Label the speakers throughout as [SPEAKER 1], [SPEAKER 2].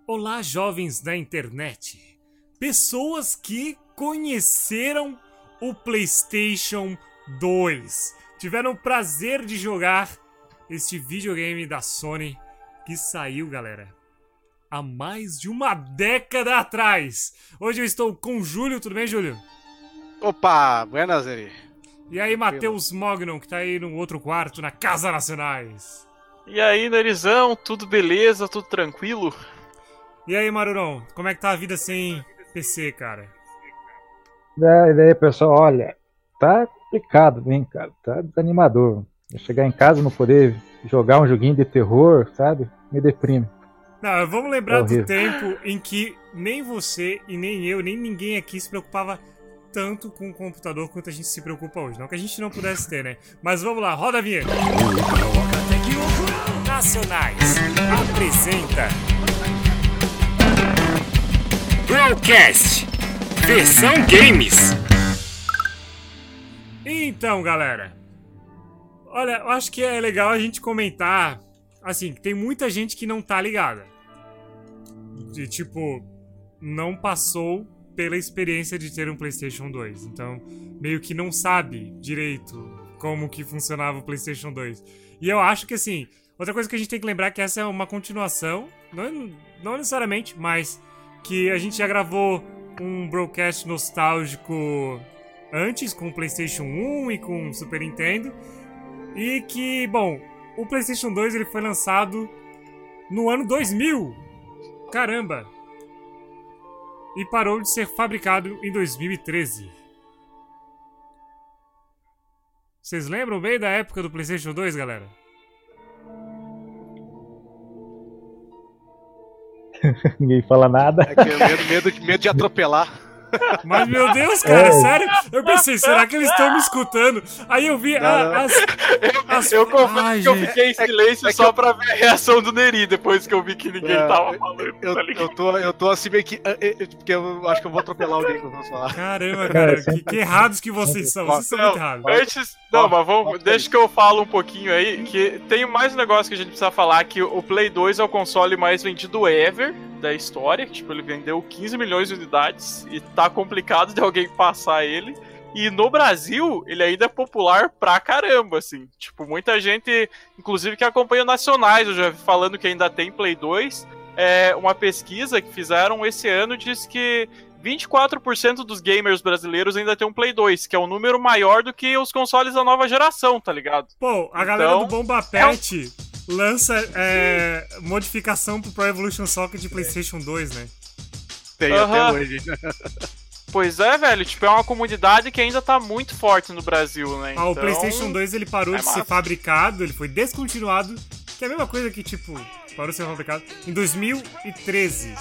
[SPEAKER 1] Olá, jovens da internet. Pessoas que conheceram o PlayStation 2. Tiveram o prazer de jogar este videogame da Sony que saiu, galera, há mais de uma década atrás. Hoje eu estou com o Júlio. Tudo bem, Júlio?
[SPEAKER 2] Opa, buenas aí.
[SPEAKER 1] E aí, Matheus Mognon, que tá aí no outro quarto, na Casa Nacionais.
[SPEAKER 3] E aí, Nerizão, tudo beleza, tudo tranquilo?
[SPEAKER 1] E aí, Marurão, como é que tá a vida sem PC, cara?
[SPEAKER 4] E daí, pessoal, olha, tá complicado, hein, cara, tá desanimador. Chegar em casa e não poder jogar um joguinho de terror, sabe, me deprime.
[SPEAKER 1] Não, vamos lembrar do tempo em que nem você e nem eu, nem ninguém aqui se preocupava tanto com o computador quanto a gente se preocupa hoje. Não que a gente não pudesse ter, né? Mas vamos lá, roda a vinheta. Nacionais apresenta Brocast Versão Games. Então, galera, olha, eu acho que é legal a gente comentar, assim, que tem muita gente que não tá ligada. De tipo, não passou pela experiência de ter um PlayStation 2. Então, meio que não sabe direito como que funcionava o PlayStation 2. E eu acho que, assim, outra coisa que a gente tem que lembrar é que essa é uma continuação, não necessariamente, mas que a gente já gravou um broadcast nostálgico antes com o PlayStation 1 e com o Super Nintendo. E que, bom, o PlayStation 2 ele foi lançado no ano 2000. Caramba! E parou de ser fabricado em 2013. Vocês lembram bem da época do PlayStation 2, galera?
[SPEAKER 4] Ninguém fala nada.
[SPEAKER 2] É que medo de atropelar.
[SPEAKER 1] Mas, meu Deus, cara, sério? Eu pensei, será que eles estão me escutando? Aí eu vi
[SPEAKER 3] Eu confesso que eu fiquei em silêncio só pra ver a reação do Neri, depois que eu vi que ninguém tava falando.
[SPEAKER 2] Eu tô assim meio que... Porque eu acho que eu vou atropelar alguém que eu vou falar.
[SPEAKER 1] Caramba, cara, que errados que vocês são. Vocês são muito errados.
[SPEAKER 3] Deixa que eu falo um pouquinho aí, que tem mais um negócio que a gente precisa falar, que o Play 2 é o console mais vendido ever da história. Tipo, ele vendeu 15 milhões de unidades e tá complicado de alguém passar ele. E no Brasil, ele ainda é popular pra caramba, assim. Tipo, muita gente, inclusive que acompanha nacionais, eu já vi falando que ainda tem Play 2. Uma pesquisa que fizeram esse ano diz que 24% dos gamers brasileiros ainda tem um Play 2, que é um número maior do que os consoles da nova geração, tá ligado?
[SPEAKER 1] Pô, a galera do Bomba Pet lança modificação pro Pro Evolution Soccer de PlayStation 2, né?
[SPEAKER 2] Tem até hoje.
[SPEAKER 3] Pois é, velho, tipo, é uma comunidade que ainda tá muito forte no Brasil, né?
[SPEAKER 1] O PlayStation 2 ele parou de ser fabricado, ele foi descontinuado, que é a mesma coisa que, tipo, parou de ser fabricado em 2013.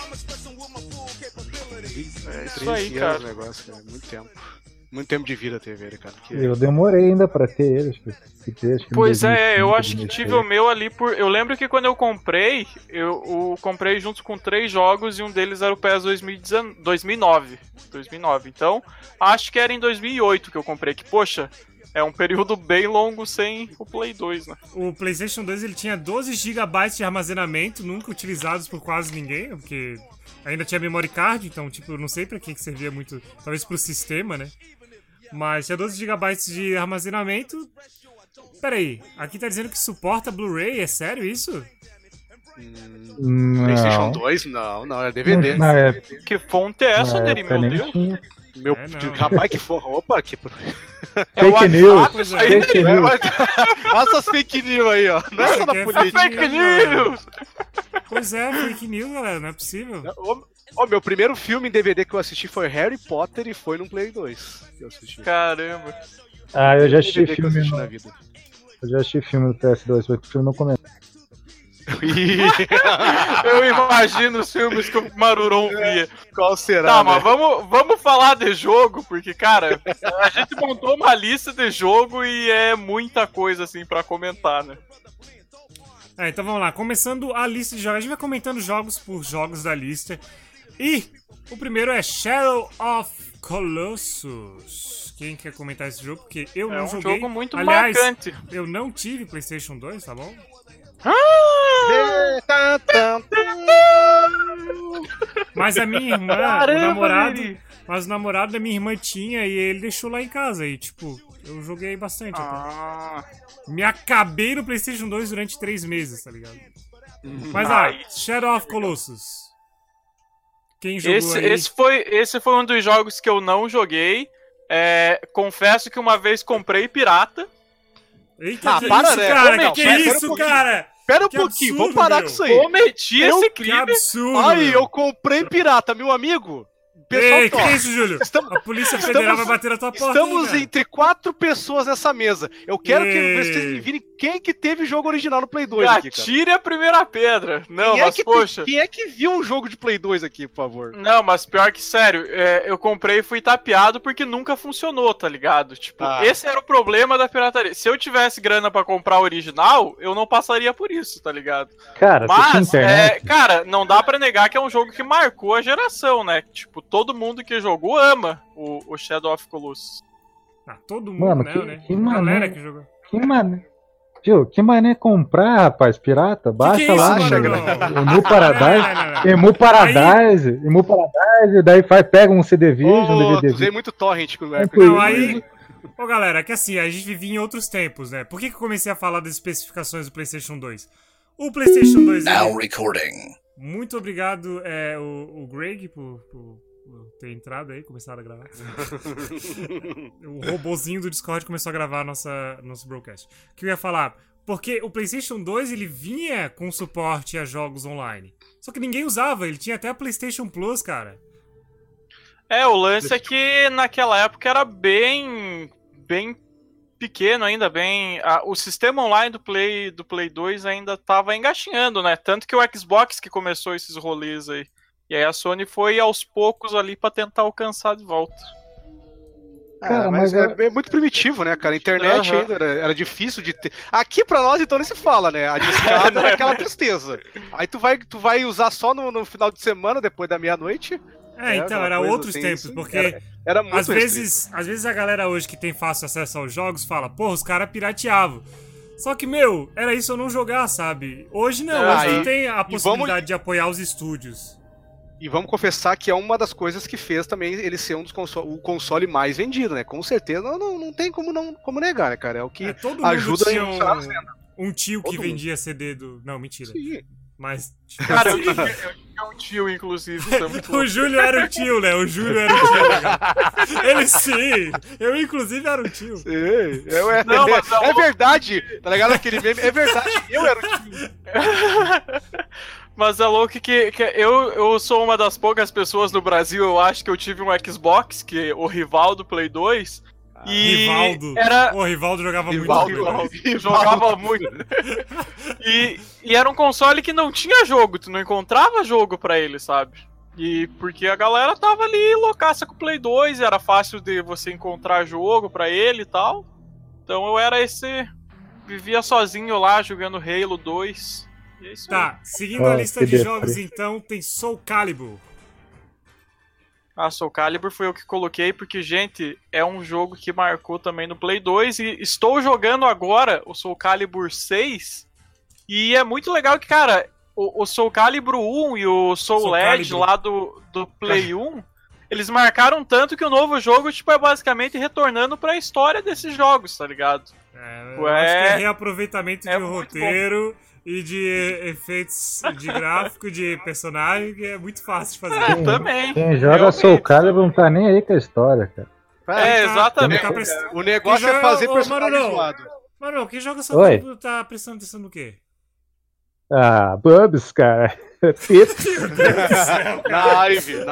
[SPEAKER 3] É isso aí, cara.
[SPEAKER 2] Negócio, cara. Muito tempo de vida teve ele, cara.
[SPEAKER 4] Eu demorei ainda pra ter ele, acho que
[SPEAKER 3] pois eu acho que tive o meu ali por... Eu lembro que quando eu comprei, eu comprei junto com 3 jogos e um deles era o PES 2009. Então, acho que era em 2008 que eu comprei, que, poxa, é um período bem longo sem o Play 2, né?
[SPEAKER 1] O PlayStation 2 ele tinha 12 GB de armazenamento, nunca utilizados por quase ninguém, porque ainda tinha memory card, então, tipo, eu não sei pra que servia muito, talvez pro sistema, né? Mas tinha 12 GB de armazenamento. Peraí, aqui tá dizendo que suporta Blu-ray, é sério isso?
[SPEAKER 2] PlayStation 2? Não, é DVD.
[SPEAKER 3] Que fonte é essa, Neri, meu Deus?
[SPEAKER 2] Rapaz, que forra. Opa, que...
[SPEAKER 4] Fake news. Fake news.
[SPEAKER 2] Olha essas fake news aí, ó. Não é só da política.
[SPEAKER 3] Fake news!
[SPEAKER 1] Pois é, fake news, galera, não é possível.
[SPEAKER 4] Meu
[SPEAKER 2] primeiro filme em DVD que eu assisti foi Harry Potter e foi no Play 2. Que eu assisti.
[SPEAKER 3] Caramba.
[SPEAKER 4] Eu já assisti filme na vida. Eu já assisti filme do PS2, mas o filme não comenta.
[SPEAKER 3] Eu imagino os filmes que o Maruron via.
[SPEAKER 2] Qual será?
[SPEAKER 3] Tá, mas vamos falar de jogo, porque, cara, a gente montou uma lista de jogo e é muita coisa, assim, pra comentar, né?
[SPEAKER 1] Então vamos lá, começando a lista de jogos. A gente vai comentando jogos por jogos da lista. E o primeiro é Shadow of Colossus. Quem quer comentar esse jogo? Porque eu não joguei.
[SPEAKER 3] É um jogo muito
[SPEAKER 1] Aliás,
[SPEAKER 3] marcante.
[SPEAKER 1] Eu não tive PlayStation 2, tá bom? Mas a minha irmã, o namorado da minha irmã tinha e ele deixou lá em casa. E, tipo, eu joguei bastante até. Me acabei no PlayStation 2 durante 3 meses, tá ligado? Mas, Shadow of Colossus. Quem jogou aí?
[SPEAKER 3] Esse foi um dos jogos que eu não joguei. Confesso que uma vez comprei pirata.
[SPEAKER 1] Eita, que para, isso, né? Cara? Não, que isso, cara?
[SPEAKER 2] Espera um pouquinho, vamos parar com isso aí.
[SPEAKER 3] Cometi esse crime.
[SPEAKER 1] Absurdo.
[SPEAKER 2] Aí, eu comprei pirata, meu amigo.
[SPEAKER 1] Ei, que é isso, Júlio? A Polícia Federal vai bater na tua porta.
[SPEAKER 2] Estamos entre 4 pessoas nessa mesa. Eu quero que vocês me virem quem que teve jogo original no Play 2 aqui, cara.
[SPEAKER 3] Tire a primeira pedra. Não, mas poxa.
[SPEAKER 2] Quem é que viu um jogo de Play 2 aqui, por favor?
[SPEAKER 3] Não, mas pior que sério, eu comprei e fui tapeado porque nunca funcionou, tá ligado? Tipo, esse era o problema da pirataria. Se eu tivesse grana pra comprar o original, eu não passaria por isso, tá ligado?
[SPEAKER 4] Cara,
[SPEAKER 3] mas, cara, não dá pra negar que é um jogo que marcou a geração, né? Tipo, todo mundo que jogou ama o Shadow of Colossus.
[SPEAKER 1] Todo mundo,
[SPEAKER 4] mano,
[SPEAKER 1] né?
[SPEAKER 4] Que
[SPEAKER 1] galera que jogou.
[SPEAKER 4] Que mané. Tio, que mané comprar, rapaz, pirata? Baixa lá no Emu Paradise. Emu Paradise, daí pega um CD Vision, um DVD.
[SPEAKER 2] Usei muito torrent com o
[SPEAKER 1] Não, aí... Ô, galera, que assim, a gente vivia em outros tempos, né? Por que eu comecei a falar das especificações do PlayStation 2? O PlayStation 2...
[SPEAKER 5] Now recording.
[SPEAKER 1] Muito obrigado, o Greg, por ter entrado aí, começado a gravar. O robozinho do Discord começou a gravar nosso broadcast. O que eu ia falar? Porque o PlayStation 2, ele vinha com suporte a jogos online. Só que ninguém usava, ele tinha até a PlayStation Plus, cara.
[SPEAKER 3] O lance é que naquela época era bem pequeno ainda, o sistema online do Play 2 ainda tava engatinhando, né? Tanto que o Xbox que começou esses rolês aí. E aí a Sony foi aos poucos ali pra tentar alcançar de volta.
[SPEAKER 2] Cara, mas é muito primitivo, né, cara? A internet ainda era difícil de ter. Aqui pra nós, então, nem se fala, né? A discada era aquela tristeza. Aí tu vai usar só no final de semana, depois da meia-noite.
[SPEAKER 1] Então, era outros tempos, porque
[SPEAKER 2] era muito
[SPEAKER 1] às vezes a galera hoje que tem fácil acesso aos jogos fala, porra, os caras pirateavam. Só que, era isso eu não jogar, sabe? Hoje não, hoje não tem a possibilidade de apoiar os estúdios.
[SPEAKER 2] E vamos confessar que é uma das coisas que fez também ele ser o console mais vendido, né? Com certeza não tem como negar, né, cara? É o que ajuda a impulsionar a venda.
[SPEAKER 1] Um tio que vendia CD do... Não, mentira.
[SPEAKER 2] Sim.
[SPEAKER 1] Mas...
[SPEAKER 3] Cara, eu tinha um tio, inclusive.
[SPEAKER 1] O Júlio era o tio, né? O Júlio era o tio, né? Ele sim. Eu, inclusive, era o tio.
[SPEAKER 2] Sim. É verdade. Tá ligado aquele meme? É verdade. Eu era o tio.
[SPEAKER 3] Mas é louco que eu sou uma das poucas pessoas no Brasil, eu acho que eu tive um Xbox, que é o rival do Play 2. E
[SPEAKER 1] Rivaldo. O Rivaldo jogava muito.
[SPEAKER 3] Jogava muito. E era um console que não tinha jogo, tu não encontrava jogo pra ele, sabe? E porque a galera tava ali loucaça com o Play 2, era fácil de você encontrar jogo pra ele e tal. Então eu era vivia sozinho lá jogando Halo 2. E é isso aí.
[SPEAKER 1] Seguindo a lista de jogos, então, tem Soul Calibur.
[SPEAKER 3] Soul Calibur foi o que coloquei, porque, gente, é um jogo que marcou também no Play 2, e estou jogando agora o Soul Calibur 6, e é muito legal que, cara, o Soul Calibur 1 e o Soul Edge lá do Play 1, eles marcaram tanto que o novo jogo, tipo, é basicamente retornando pra história desses jogos, tá ligado?
[SPEAKER 1] Eu acho que é reaproveitamento de roteiro... Bom. E de efeitos de gráfico, de personagem, que é muito fácil de fazer.
[SPEAKER 3] Também.
[SPEAKER 4] Quem joga Soul Calibur não tá nem aí com a história, cara.
[SPEAKER 3] Exatamente.
[SPEAKER 2] O negócio é fazer personagem zoado.
[SPEAKER 1] Mano, quem joga Soul Calibur tá prestando atenção no quê?
[SPEAKER 4] Bubs, cara.
[SPEAKER 2] Na Ivy.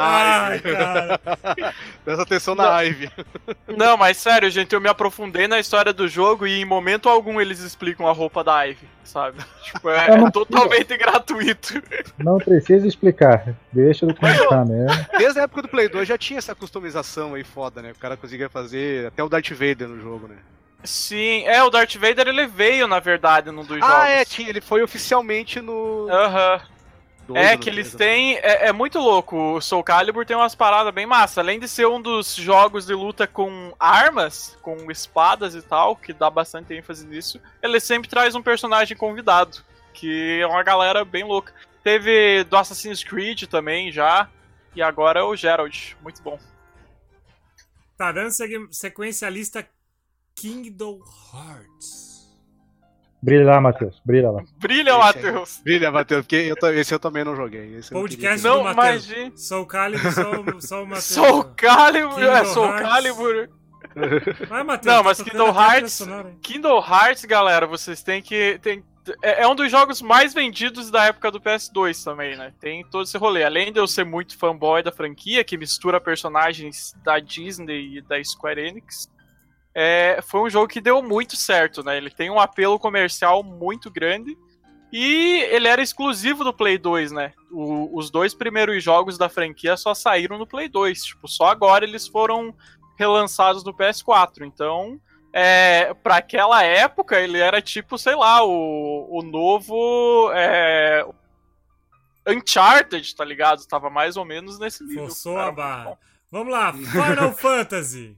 [SPEAKER 2] Presta atenção na Ivy.
[SPEAKER 3] Não, mas sério, gente, eu me aprofundei na história do jogo e em momento algum eles explicam a roupa da Ivy, sabe? Tipo, é totalmente gratuito.
[SPEAKER 4] Não precisa explicar. Deixa eu comentar mesmo.
[SPEAKER 2] Desde a época do Play 2 já tinha essa customização aí foda, né? O cara conseguia fazer até o Darth Vader no jogo, né?
[SPEAKER 3] Sim, o Darth Vader ele veio, na verdade, num dos jogos.
[SPEAKER 2] Ele foi oficialmente no...
[SPEAKER 3] Que eles têm... É muito louco, o Soul Calibur tem umas paradas bem massa. Além de ser um dos jogos de luta com armas, com espadas e tal, que dá bastante ênfase nisso, ele sempre traz um personagem convidado. que é uma galera bem louca. Teve do Assassin's Creed também já, e agora é o Geralt, muito bom.
[SPEAKER 1] Tá dando sequência à lista Kingdom Hearts.
[SPEAKER 4] Brilha lá, Matheus. Brilha lá.
[SPEAKER 3] Brilha, Matheus.
[SPEAKER 2] Brilha, Matheus, porque esse eu também não joguei. Esse
[SPEAKER 1] Podcast
[SPEAKER 3] não,
[SPEAKER 1] do Matheus.
[SPEAKER 3] mas...
[SPEAKER 1] Soul Calibur, só o Matheus.
[SPEAKER 3] Soul Calibur, Soul
[SPEAKER 1] Hearts.
[SPEAKER 3] Calibur.
[SPEAKER 1] Vai, Matheus.
[SPEAKER 3] Não, mas Kingdom Hearts, galera, vocês têm que... É um dos jogos mais vendidos da época do PS2 também, né? Tem todo esse rolê. Além de eu ser muito fanboy da franquia, que mistura personagens da Disney e da Square Enix, foi um jogo que deu muito certo, né? Ele tem um apelo comercial muito grande e ele era exclusivo do Play 2, né? Os 2 primeiros jogos da franquia só saíram no Play 2. Tipo, só agora eles foram relançados no PS4. Então... pra aquela época, ele era tipo, sei lá, o novo Uncharted, tá ligado? Tava mais ou menos nesse nível.
[SPEAKER 1] Forçou a barra. Vamos lá, Final Fantasy.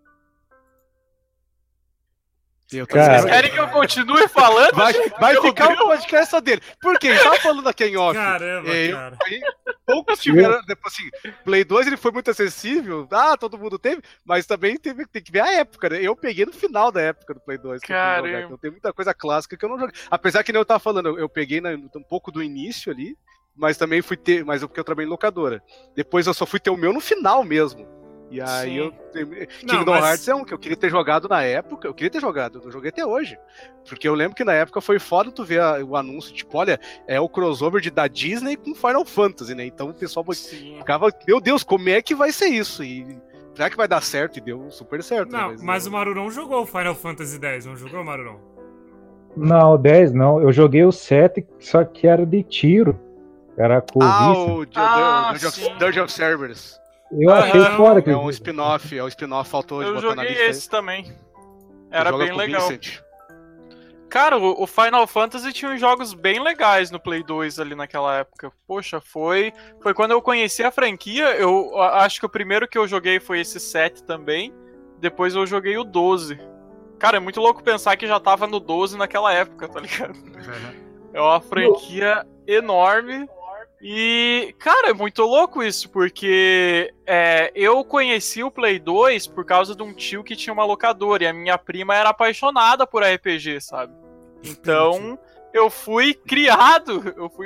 [SPEAKER 3] Vocês querem que eu continue falando?
[SPEAKER 2] Vai ficar um podcast só dele. Por quê? Tava falando aqui em off.
[SPEAKER 1] Caramba, cara.
[SPEAKER 2] Poucos tiveram, assim, Play 2 ele foi muito acessível, todo mundo teve, mas também tem que ver a época, né? Eu peguei no final da época do Play 2.
[SPEAKER 3] Caramba.
[SPEAKER 2] Então tem muita coisa clássica que eu não joguei. Apesar que nem eu tava falando, eu peguei um pouco do início ali, mas também fui ter, porque eu trabalhei em locadora. Depois eu só fui ter o meu no final mesmo. E aí Kingdom Hearts é um que eu queria ter jogado na época, eu não joguei até hoje. Porque eu lembro que na época foi foda tu ver o anúncio, tipo, olha, é o crossover da Disney com Final Fantasy, né? Então o pessoal ficava, meu Deus, como é que vai ser isso? E será que vai dar certo? E deu super certo.
[SPEAKER 1] Não,
[SPEAKER 2] né?
[SPEAKER 1] mas o Marurão jogou o Final Fantasy X, não jogou, Marurão?
[SPEAKER 4] Não, o 10 não, eu joguei o 7, só que era de tiro. Era com
[SPEAKER 2] o Dungeon of Cerberus.
[SPEAKER 4] Eu achei fora que
[SPEAKER 2] é um spin-off, faltou de botar na lista.
[SPEAKER 3] Eu joguei esse também. Era bem legal.
[SPEAKER 2] Vincent.
[SPEAKER 3] Cara, o Final Fantasy tinha uns jogos bem legais no Play 2 ali naquela época. Poxa, foi quando eu conheci a franquia. Eu acho que o primeiro que eu joguei foi esse 7 também. Depois eu joguei o 12. Cara, é muito louco pensar que já tava no 12 naquela época, tá ligado? É uma franquia enorme. E, cara, é muito louco isso, porque eu conheci o Play 2 por causa de um tio que tinha uma locadora, e a minha prima era apaixonada por RPG, sabe? Então, eu fui criado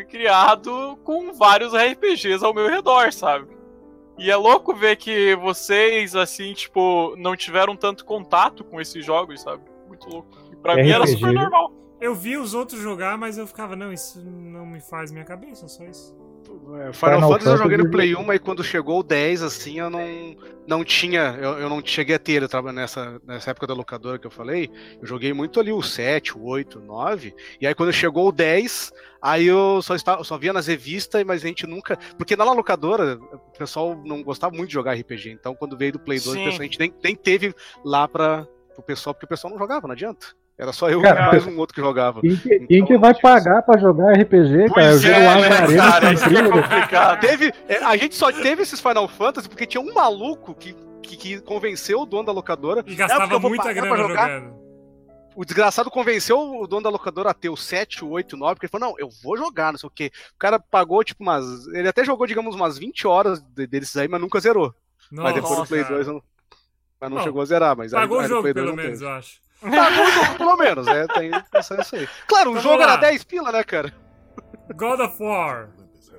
[SPEAKER 3] com vários RPGs ao meu redor, sabe? E é louco ver que vocês, assim, tipo, não tiveram tanto contato com esses jogos, sabe? Muito louco. E pra mim era super normal.
[SPEAKER 1] Eu vi os outros jogar, mas eu ficava, não, isso não me faz minha cabeça, só isso.
[SPEAKER 2] Final Fantasy eu joguei no Play 1, mas quando chegou o 10, assim, eu não tinha, eu não cheguei a ter, eu tava nessa época da locadora que eu falei, eu joguei muito ali o 7, o 8, o 9, e aí quando chegou o 10, aí eu só via nas revistas, mas a gente nunca, porque na locadora o pessoal não gostava muito de jogar RPG, então quando veio do Play 2, a gente nem teve lá pro pessoal, porque o pessoal não jogava, não adianta. Era só eu e mais um outro que jogava.
[SPEAKER 4] Quem que vai pagar pra jogar RPG, cara? Eu jogo lá na arena.
[SPEAKER 3] Isso é complicado.
[SPEAKER 2] A gente só teve esses Final Fantasy porque tinha um maluco que convenceu o dono da locadora.
[SPEAKER 1] E gastava muita grana jogando.
[SPEAKER 2] O desgraçado convenceu o dono da locadora a ter o 7, o 8, o 9, porque ele falou, não, eu vou jogar, não sei o quê. O cara pagou, tipo, ele até jogou, digamos, umas 20 horas desses aí, mas nunca zerou. Nossa, mas depois do Play 2 não chegou a zerar. Mas
[SPEAKER 1] pagou
[SPEAKER 2] aí,
[SPEAKER 1] o jogo, pelo menos, eu acho.
[SPEAKER 2] Pagou o jogo, pelo menos, tem isso aí. Claro, o jogo era 10 pila, né, cara?
[SPEAKER 1] God of War.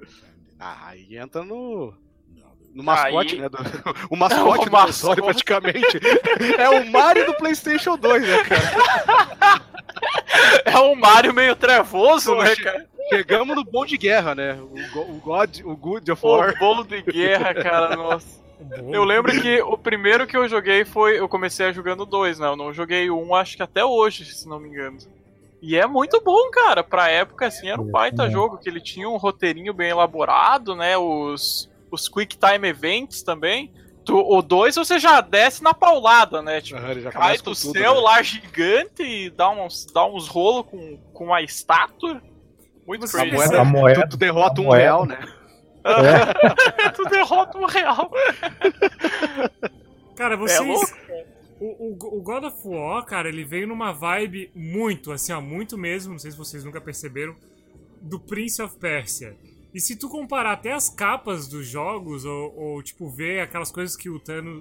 [SPEAKER 2] Aí entra no mascote, né? O mascote do console, praticamente. É o Mario do PlayStation 2, né, cara?
[SPEAKER 3] É um Mario meio trevoso, né, cara?
[SPEAKER 2] Chegamos no bom de guerra, né? O God of War.
[SPEAKER 3] O bom de guerra, cara, nossa. Eu lembro que o primeiro que eu joguei eu comecei jogando 2, né? Eu não joguei um, acho que até hoje, se não me engano. E é muito bom, cara. Pra época, assim, era um baita jogo, que ele tinha um roteirinho bem elaborado, né? Os Quick Time Events também. O 2 você já desce na paulada, né? Tipo, cai do céu lá gigante e dá uns rolos com a estátua. Muito crazy.
[SPEAKER 2] A moeda, tu derrota um real, né?
[SPEAKER 3] Tu derrota um real.
[SPEAKER 1] Cara, vocês... O God of War, cara, ele veio numa vibe muito, assim, ó, muito mesmo, não sei se vocês nunca perceberam, do Prince of Persia. E se tu comparar até as capas dos jogos, ou tipo, ver aquelas coisas que o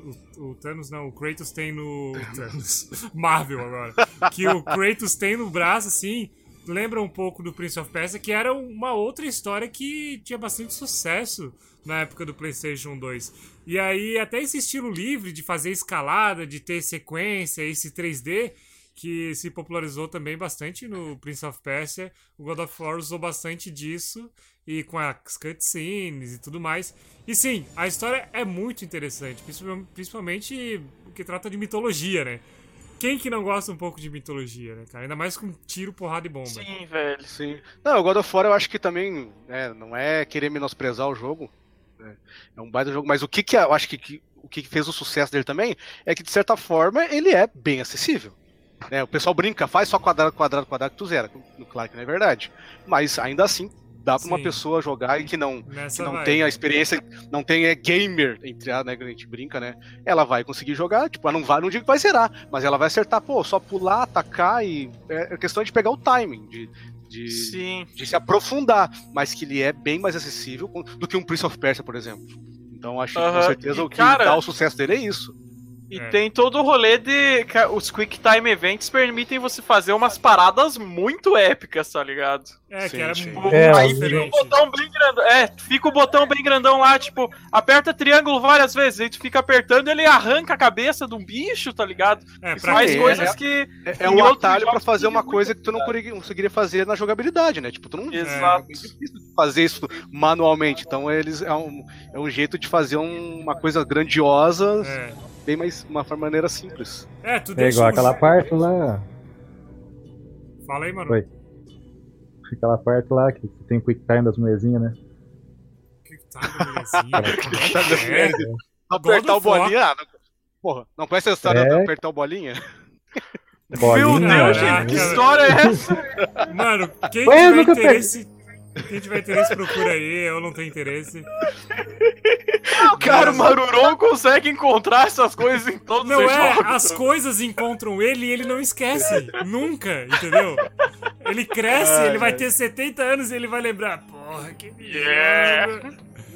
[SPEAKER 1] Kratos tem no... Thanos. Marvel agora. Que o Kratos tem no braço, assim, lembra um pouco do Prince of Persia, que era uma outra história que tinha bastante sucesso na época do PlayStation 2. E aí, até esse estilo livre de fazer escalada, de ter sequência, esse 3D... que se popularizou também bastante no Prince of Persia. O God of War usou bastante disso, e com as cutscenes e tudo mais. E sim, a história é muito interessante, principalmente porque trata de mitologia, né? Quem que não gosta um pouco de mitologia, né, cara? Ainda mais com tiro, porrada e bomba.
[SPEAKER 3] Sim, velho.
[SPEAKER 2] Sim. Não, o God of War eu acho que também não é querer menosprezar o jogo. É um baita jogo, mas o que eu acho que o que fez o sucesso dele também é que, de certa forma, ele é bem acessível. O pessoal brinca, faz só quadrado que tu zera. Claro que não é verdade. Mas ainda assim, dá pra uma pessoa jogar e que não tem a experiência, não tem gamer, entre a, né, que a gente brinca, né? Ela vai conseguir jogar, tipo, ela não digo que vai zerar, mas ela vai acertar, só pular, atacar e. É questão de pegar o timing, de se aprofundar, mas que ele é bem mais acessível do que um Prince of Persia, por exemplo. Então acho que com certeza o que dá o sucesso dele é isso.
[SPEAKER 3] E tem todo o rolê de... Os Quick Time Events permitem você fazer umas paradas muito épicas, tá ligado?
[SPEAKER 1] Que era
[SPEAKER 3] aí fica o botão bem grandão. Fica o botão bem grandão lá, tipo, aperta triângulo várias vezes, aí tu fica apertando e ele arranca a cabeça de um bicho, tá ligado? Faz coisas que...
[SPEAKER 2] É um atalho pra fazer uma coisa que tu não conseguiria fazer na jogabilidade, né? Tipo, tu não...
[SPEAKER 3] Exato.
[SPEAKER 2] É difícil fazer isso manualmente. Então eles... É um jeito de fazer uma coisa grandiosa... Bem mais uma maneira simples.
[SPEAKER 1] Tu deixa
[SPEAKER 4] igual aquela parte lá.
[SPEAKER 1] Fala aí, mano.
[SPEAKER 4] Foi. Aquela parte lá que tem quick time das mulherzinhas, né?
[SPEAKER 1] Quick time das mulherzinhas?
[SPEAKER 2] Apertar o bolinha? Porra, não conhece a história de apertar o bolinha?
[SPEAKER 3] Meu Deus, gente, que história é essa?
[SPEAKER 1] Mano, quem tiver interesse procura aí, eu não tenho interesse.
[SPEAKER 3] Cara, o Maruron consegue encontrar essas coisas em todos os jogos.
[SPEAKER 1] As coisas encontram ele e ele não esquece. Nunca, entendeu? Ele cresce, ele vai ter 70 anos e ele vai lembrar. Porra, que merda.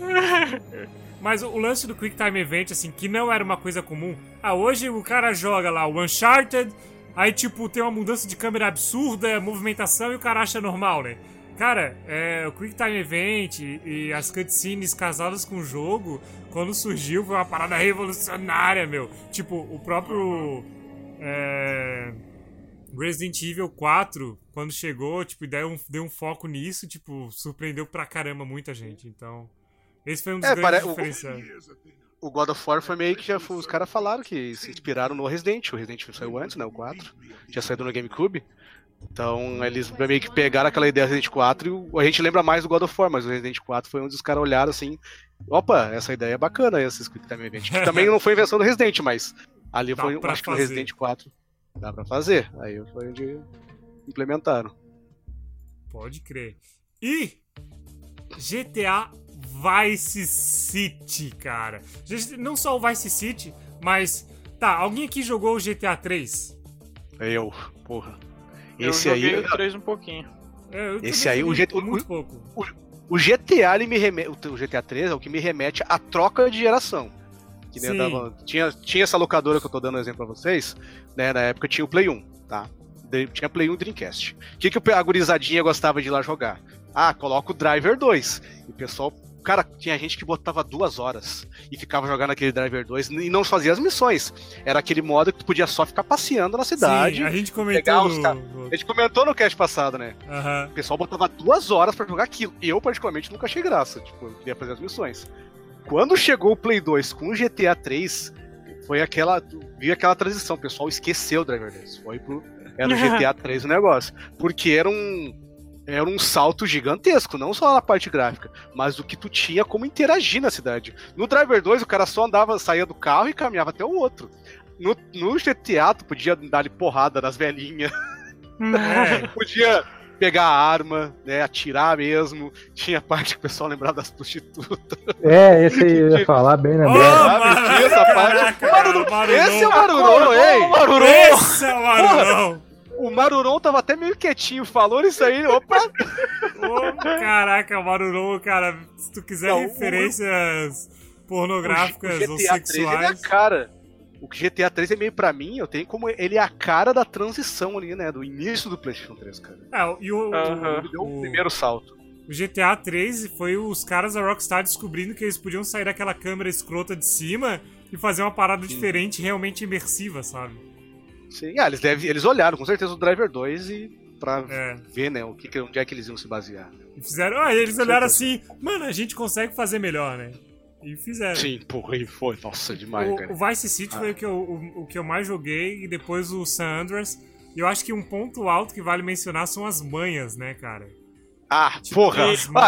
[SPEAKER 1] Mas o lance do Quick Time Event, assim, que não era uma coisa comum. Hoje o cara joga lá o Uncharted, aí tipo, tem uma mudança de câmera absurda, movimentação e o cara acha normal, né? Cara, o Quick Time Event e as cutscenes casadas com o jogo, quando surgiu, foi uma parada revolucionária, meu. Tipo, o próprio Resident Evil 4, quando chegou, tipo, deu um foco nisso, tipo, surpreendeu pra caramba muita gente. Então, esse foi um dos grandes diferenciais.
[SPEAKER 2] O God of War foi meio que os caras falaram que se inspiraram no Resident. O Resident Evil saiu antes, né, o 4. Tinha saído no GameCube. Então eles meio que pegaram aquela ideia do Resident 4 e a gente lembra mais do God of War, mas o Resident 4 foi onde os caras olharam assim, opa, essa ideia é bacana, esse Quick Time Event. Que também não foi invenção do Resident, mas ali foi, acho que no Resident 4 dá pra fazer. Aí foi onde implementaram.
[SPEAKER 1] Pode crer. E GTA Vice City, cara. Não só o Vice City, mas... alguém aqui jogou o GTA 3?
[SPEAKER 2] Porra.
[SPEAKER 3] Esse eu joguei o 3 um pouquinho.
[SPEAKER 2] Esse aí,
[SPEAKER 1] muito pouco.
[SPEAKER 2] O GTA, ele me remete, o GTA 3 é o que me remete à troca de geração. Que tinha essa locadora que eu tô dando exemplo pra vocês, né? Na época tinha o Play 1, tá? Tinha Play 1 e Dreamcast. O que a gurizadinha gostava de ir lá jogar? Coloca o Driver 2. E o pessoal... Cara, tinha gente que botava 2 horas e ficava jogando aquele Driver 2 e não fazia as missões. Era aquele modo que tu podia só ficar passeando na cidade.
[SPEAKER 1] Sim, a gente comentou
[SPEAKER 2] A gente comentou no cast passado, né?
[SPEAKER 1] Uhum.
[SPEAKER 2] O pessoal botava 2 horas pra jogar aquilo. Eu, particularmente, nunca achei graça. Tipo, eu queria fazer as missões. Quando chegou o Play 2 com o GTA 3, viu aquela transição. O pessoal esqueceu o Driver 2. Era o GTA 3 o negócio. Porque era um salto gigantesco, não só na parte gráfica, mas do que tu tinha como interagir na cidade. No Driver 2, o cara só saía do carro e caminhava até o outro. No GTA, tu podia dar-lhe porrada nas velhinhas. Podia pegar a arma, né, atirar mesmo. Tinha parte que o pessoal lembrava das prostitutas.
[SPEAKER 4] Esse aí eu ia falar bem lembrado.
[SPEAKER 2] Essa parte. Esse é o Maruron, hein?
[SPEAKER 1] Esse é o Marurão.
[SPEAKER 2] O Maruron tava até meio quietinho, falou isso aí, opa!
[SPEAKER 1] Caraca, Maruron, cara, se tu quiser referências pornográficas ou sexuais...
[SPEAKER 2] 3 ele é a cara. O GTA 3 é meio pra mim, eu tenho como ele é a cara da transição ali, né, do início do PlayStation 3, cara.
[SPEAKER 1] E
[SPEAKER 2] ele deu o primeiro salto.
[SPEAKER 1] O GTA 3 foi os caras da Rockstar descobrindo que eles podiam sair daquela câmera escrota de cima e fazer uma parada diferente, realmente imersiva, sabe?
[SPEAKER 2] Sim, eles olharam com certeza o Driver 2 pra ver, né, onde é que eles iam se basear.
[SPEAKER 1] E fizeram, eles olharam assim, mano, a gente consegue fazer melhor, né? E fizeram.
[SPEAKER 2] Sim, porra, e foi. Nossa, demais, cara.
[SPEAKER 1] O Vice City foi o que eu mais joguei, e depois o San Andreas. E eu acho que um ponto alto que vale mencionar são as manhas, né, cara?
[SPEAKER 2] Tipo, porra!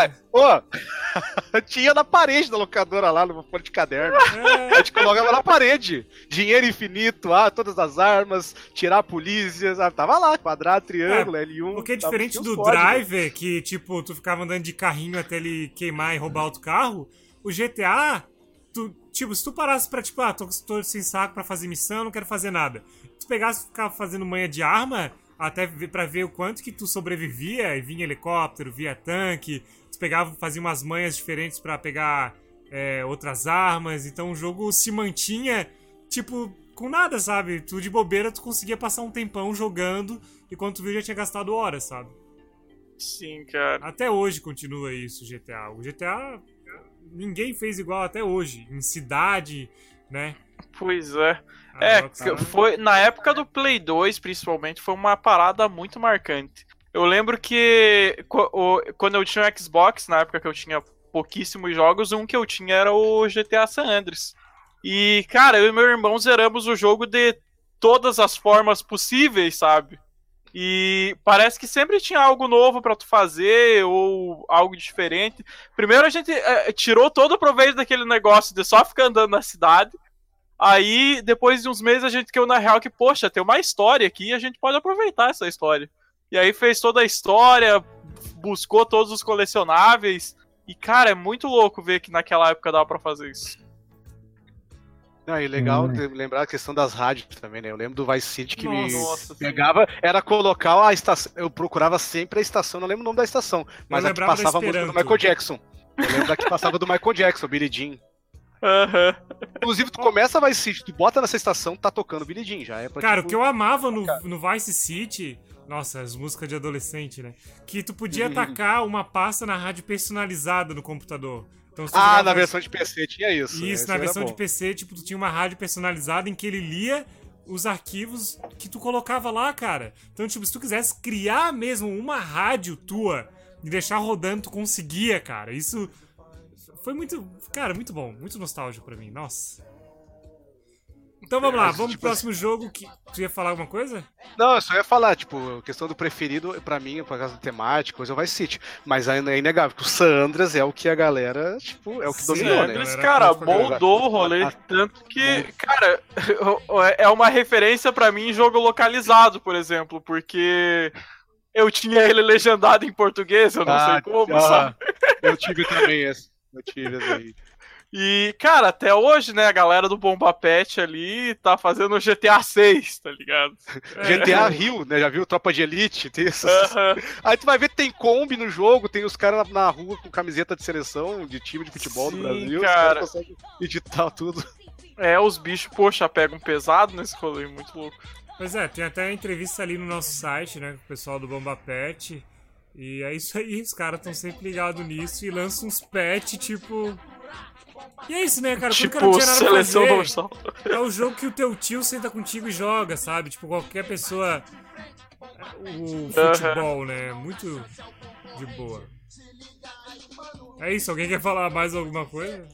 [SPEAKER 2] Tinha na parede da locadora lá, no folha de caderno. A gente colocava na parede. Dinheiro infinito, todas as armas, tirar a polícia, sabe? Tava lá, quadrado, triângulo, L1.
[SPEAKER 1] Porque é diferente do Driver, que, tipo, tu ficava andando de carrinho até ele queimar e roubar outro carro. O GTA, se tu parasse pra, tipo, tô sem saco pra fazer missão, não quero fazer nada. Tu pegasse e ficava fazendo manha de arma, até pra ver o quanto que tu sobrevivia, e vinha helicóptero, via tanque, tu fazia umas manhas diferentes pra pegar outras armas, então o jogo se mantinha, tipo, com nada, sabe? Tu de bobeira, tu conseguia passar um tempão jogando, e quando tu viu já tinha gastado horas, sabe?
[SPEAKER 3] Sim, cara.
[SPEAKER 1] Até hoje continua isso, o GTA. O GTA... Ninguém fez igual até hoje, em cidade, né?
[SPEAKER 3] Pois é. Foi na época do Play 2, principalmente, foi uma parada muito marcante. Eu lembro que quando eu tinha um Xbox, na época que eu tinha pouquíssimos jogos, um que eu tinha era o GTA San Andreas. E, cara, eu e meu irmão zeramos o jogo de todas as formas possíveis, sabe? E parece que sempre tinha algo novo pra tu fazer, ou algo diferente. Primeiro a gente tirou todo o proveito daquele negócio de só ficar andando na cidade. Aí, depois de uns meses, a gente caiu na real que, poxa, tem uma história aqui e a gente pode aproveitar essa história. E aí fez toda a história, buscou todos os colecionáveis. E, cara, é muito louco ver que naquela época dava pra fazer isso.
[SPEAKER 2] Não, e legal lembrar a questão das rádios também, né? Eu lembro do Vice City que me pegava, era colocar a estação. Eu procurava sempre a estação, não lembro o nome da estação, mas a que passava a música do Michael Jackson. Eu lembro da que passava do Michael Jackson, Billie Jean. Inclusive, tu começa a Vice City, tu bota nessa estação, tá tocando Billie Jean, já é pra.
[SPEAKER 1] Cara, o que eu amava no Vice City. Nossa, as músicas de adolescente, né? Que tu podia tacar uma pasta na rádio personalizada no computador. Então,
[SPEAKER 2] na versão de PC tinha isso.
[SPEAKER 1] Isso, na versão de PC, tipo, tu tinha uma rádio personalizada em que ele lia os arquivos que tu colocava lá, cara. Então, tipo, se tu quisesse criar mesmo uma rádio tua e deixar rodando, tu conseguia, cara. Isso foi muito, cara, muito bom. Muito nostálgico pra mim, nossa. Então vamos lá, vamos pro próximo jogo. Tu ia falar alguma coisa?
[SPEAKER 2] Não, eu só ia falar, tipo, a questão do preferido, pra mim, por causa da temática, coisa é o Vice City. Mas ainda é inegável que o San Andreas é o que a galera, tipo, é o que dominou, né?
[SPEAKER 3] Mas, cara, moldou o rolê, tanto que, cara, é uma referência pra mim em jogo localizado, por exemplo, porque eu tinha ele legendado em português, eu não sei como, sabe?
[SPEAKER 2] Eu tive também esse. Eu tive esse aí.
[SPEAKER 3] E, cara, até hoje, né, a galera do Bomba Pet ali tá fazendo o GTA 6, tá ligado?
[SPEAKER 2] GTA Rio, né, já viu? Tropa de Elite, tem isso. Aí tu vai ver que tem Kombi no jogo, tem os caras na rua com camiseta de seleção, de time de futebol do Brasil.
[SPEAKER 3] Cara.
[SPEAKER 2] Os caras conseguem editar tudo.
[SPEAKER 3] Os bichos, poxa, pegam pesado nesse rolê, muito louco.
[SPEAKER 1] Pois é, tem até entrevista ali no nosso site, né, com o pessoal do Bomba Pet. E é isso aí, os caras estão sempre ligados nisso e lançam uns pets, tipo... E é isso, né, cara?
[SPEAKER 3] Tipo,
[SPEAKER 1] não tinha nada
[SPEAKER 3] seleção
[SPEAKER 1] pra
[SPEAKER 3] dorsal.
[SPEAKER 1] É o jogo que o teu tio senta contigo e joga, sabe? Tipo, qualquer pessoa... O futebol, né? Muito de boa. É isso, alguém quer falar mais alguma coisa?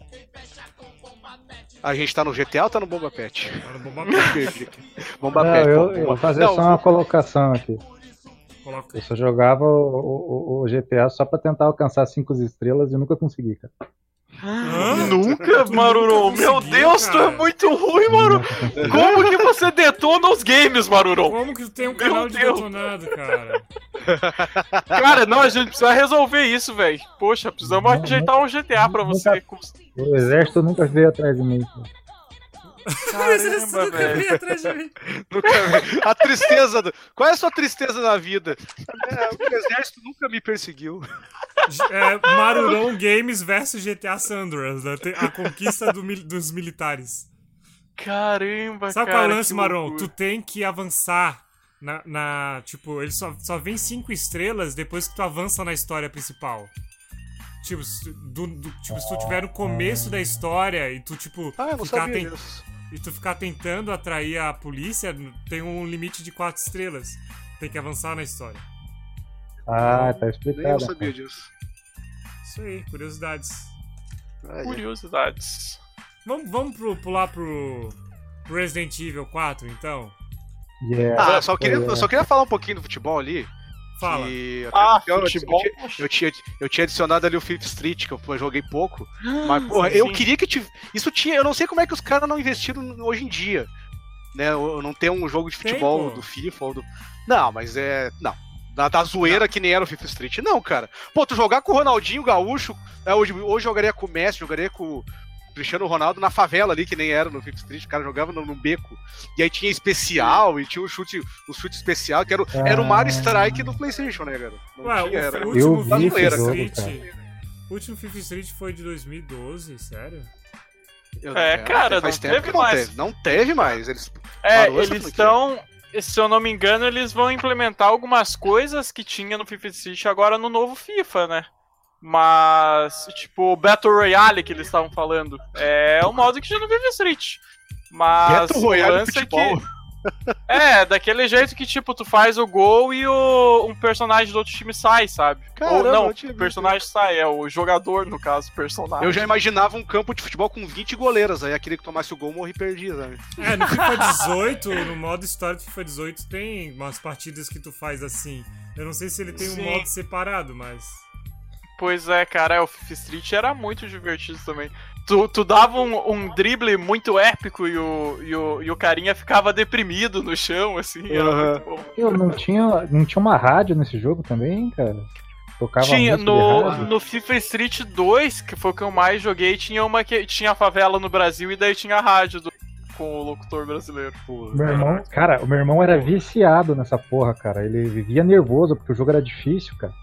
[SPEAKER 2] A gente tá no GTA ou tá no Bomba Pet?
[SPEAKER 1] Tá no Bomba Pet.
[SPEAKER 2] Bomba Pet.
[SPEAKER 4] Eu vou fazer só uma colocação aqui.
[SPEAKER 1] Coloca.
[SPEAKER 4] Eu só jogava o GTA só pra tentar alcançar 5 estrelas e nunca consegui, cara.
[SPEAKER 3] Nunca, Maruron? Meu Deus, cara. Tu é muito ruim, Maruron. Como que você detona os games, Maruron?
[SPEAKER 1] Como que tu tem um canal de detonado, cara?
[SPEAKER 3] Cara, não, a gente precisa resolver isso, velho. Poxa, precisamos ajeitar um GTA pra você.
[SPEAKER 4] O exército nunca veio atrás de mim.
[SPEAKER 3] Caramba, velho.
[SPEAKER 1] Atrás de mim.
[SPEAKER 2] A tristeza. Qual é a sua tristeza na vida? O exército nunca me perseguiu.
[SPEAKER 1] Marurão Games versus GTA San Andreas, né? A conquista dos militares.
[SPEAKER 3] Caramba,
[SPEAKER 1] Sabe
[SPEAKER 3] cara.
[SPEAKER 1] qual é o lance, Maron? Tu tem que avançar tipo, ele só vem 5 estrelas depois que tu avança na história principal. Tipo, se tu tiver no começo da história e tu, tipo,
[SPEAKER 2] eu não sabia disso.
[SPEAKER 1] E tu ficar tentando atrair a polícia, tem um limite de 4 estrelas. Tem que avançar na história.
[SPEAKER 4] Ah, tá explicado.
[SPEAKER 2] Nem eu sabia disso.
[SPEAKER 1] Isso aí, curiosidades.
[SPEAKER 3] Curiosidades.
[SPEAKER 1] Vamos pular pro Resident Evil 4, então?
[SPEAKER 4] Yeah,
[SPEAKER 2] só queria falar um pouquinho do futebol ali.
[SPEAKER 1] Fala.
[SPEAKER 3] Futebol.
[SPEAKER 2] Eu tinha adicionado ali o Fifth Street, que eu joguei pouco. Mas, porra, eu queria que isso tinha. Eu não sei como é que os caras não investiram hoje em dia. Né? Não tem um jogo de futebol do FIFA ou do. Não, mas não. Da zoeira que nem era o Fifth Street. Não, cara. Pô, tu jogar com o Ronaldinho Gaúcho. Hoje jogaria com o Messi, jogaria com o Cristiano Ronaldo na favela ali, que nem era no Fifth Street. O cara jogava no beco. E aí tinha especial, e tinha o chute especial, que era o Mario Strike do PlayStation, né, cara?
[SPEAKER 1] O último Fifth Street foi de 2012, sério?
[SPEAKER 3] Cara, não teve mais.
[SPEAKER 2] Não teve mais. Eles
[SPEAKER 3] estão. Se eu não me engano, eles vão implementar algumas coisas que tinha no Fifth Street agora no novo FIFA, né? Mas, tipo, o Battle Royale que eles estavam falando é um modo que tinha no Fifth Street. Mas
[SPEAKER 2] Battle Royale de futebol.
[SPEAKER 3] Daquele jeito que, tipo, tu faz o gol e um personagem do outro time sai, sabe?
[SPEAKER 2] Caramba,
[SPEAKER 3] ou não, o personagem sai, é o jogador, no caso, o personagem.
[SPEAKER 2] Eu já imaginava um campo de futebol com 20 goleiras, aí aquele que tomasse o gol morre e perdia, sabe?
[SPEAKER 1] No FIFA 18, no modo história do FIFA 18, tem umas partidas que tu faz assim. Eu não sei se ele tem um modo separado, mas...
[SPEAKER 3] Pois é, cara, o Fifth Street era muito divertido também. Tu dava um drible muito épico e o carinha ficava deprimido no chão, assim, era muito bom.
[SPEAKER 4] Não tinha uma rádio nesse jogo também, cara? Tocava
[SPEAKER 3] tinha, no FIFA Street 2, que foi o que eu mais joguei, tinha uma que tinha a favela no Brasil e daí tinha a rádio com o locutor brasileiro.
[SPEAKER 4] O meu irmão era viciado nessa porra, cara. Ele vivia nervoso porque o jogo era difícil, cara.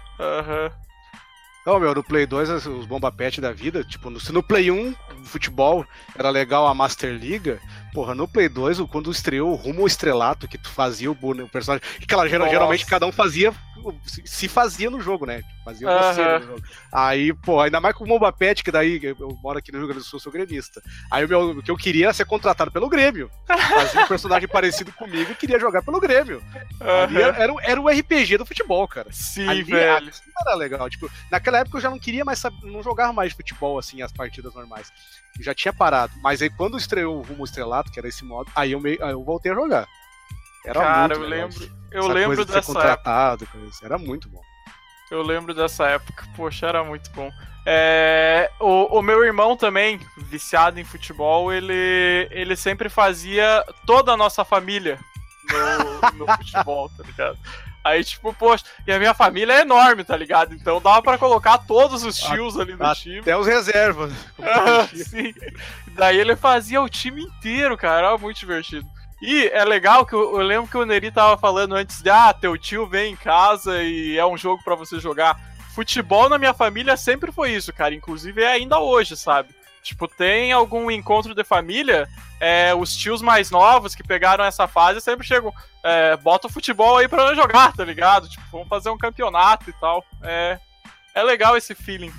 [SPEAKER 2] Não, no Play 2, os bomba pet da vida, tipo, se no Play 1, futebol, era legal a Master Liga, porra, no Play 2, quando estreou o Rumo ao Estrelato, que tu fazia o personagem, que geralmente cada um se fazia no jogo, né? Fazia você no jogo. Aí, pô, ainda mais com o bomba pet, que daí, eu moro aqui no Rio Grande do Sul, sou gremista. Aí o que eu queria era ser contratado pelo Grêmio. Fazia um personagem parecido comigo e queria jogar pelo Grêmio. Ali era o RPG do futebol, cara.
[SPEAKER 3] Sim,
[SPEAKER 2] ali,
[SPEAKER 3] velho.
[SPEAKER 2] Era legal, tipo, naquela época eu já não queria mais não jogar mais futebol, assim, as partidas normais. Eu já tinha parado. Mas aí quando estreou o Rumo Estrelato, que era esse modo, aí eu voltei a jogar. Era
[SPEAKER 3] cara,
[SPEAKER 2] muito legal.
[SPEAKER 3] Eu lembro
[SPEAKER 2] de ser contratado, época. Era muito bom.
[SPEAKER 3] Eu lembro dessa época. Poxa, era muito bom. O meu irmão também, viciado em futebol, ele sempre fazia toda a nossa família no futebol, tá ligado? Aí, tipo, poxa, e a minha família é enorme, tá ligado? Então dava pra colocar todos os tios ali no time.
[SPEAKER 2] Até os reservas.
[SPEAKER 3] Sim. Daí ele fazia o time inteiro, cara. Era muito divertido. E é legal que eu lembro que o Neri tava falando antes de, teu tio vem em casa e é um jogo pra você jogar. Futebol na minha família sempre foi isso, cara. Inclusive é ainda hoje, sabe? Tipo, tem algum encontro de família, os tios mais novos que pegaram essa fase sempre chegam, bota o futebol aí pra nós jogar, tá ligado? Tipo, vamos fazer um campeonato e tal. É legal esse feeling.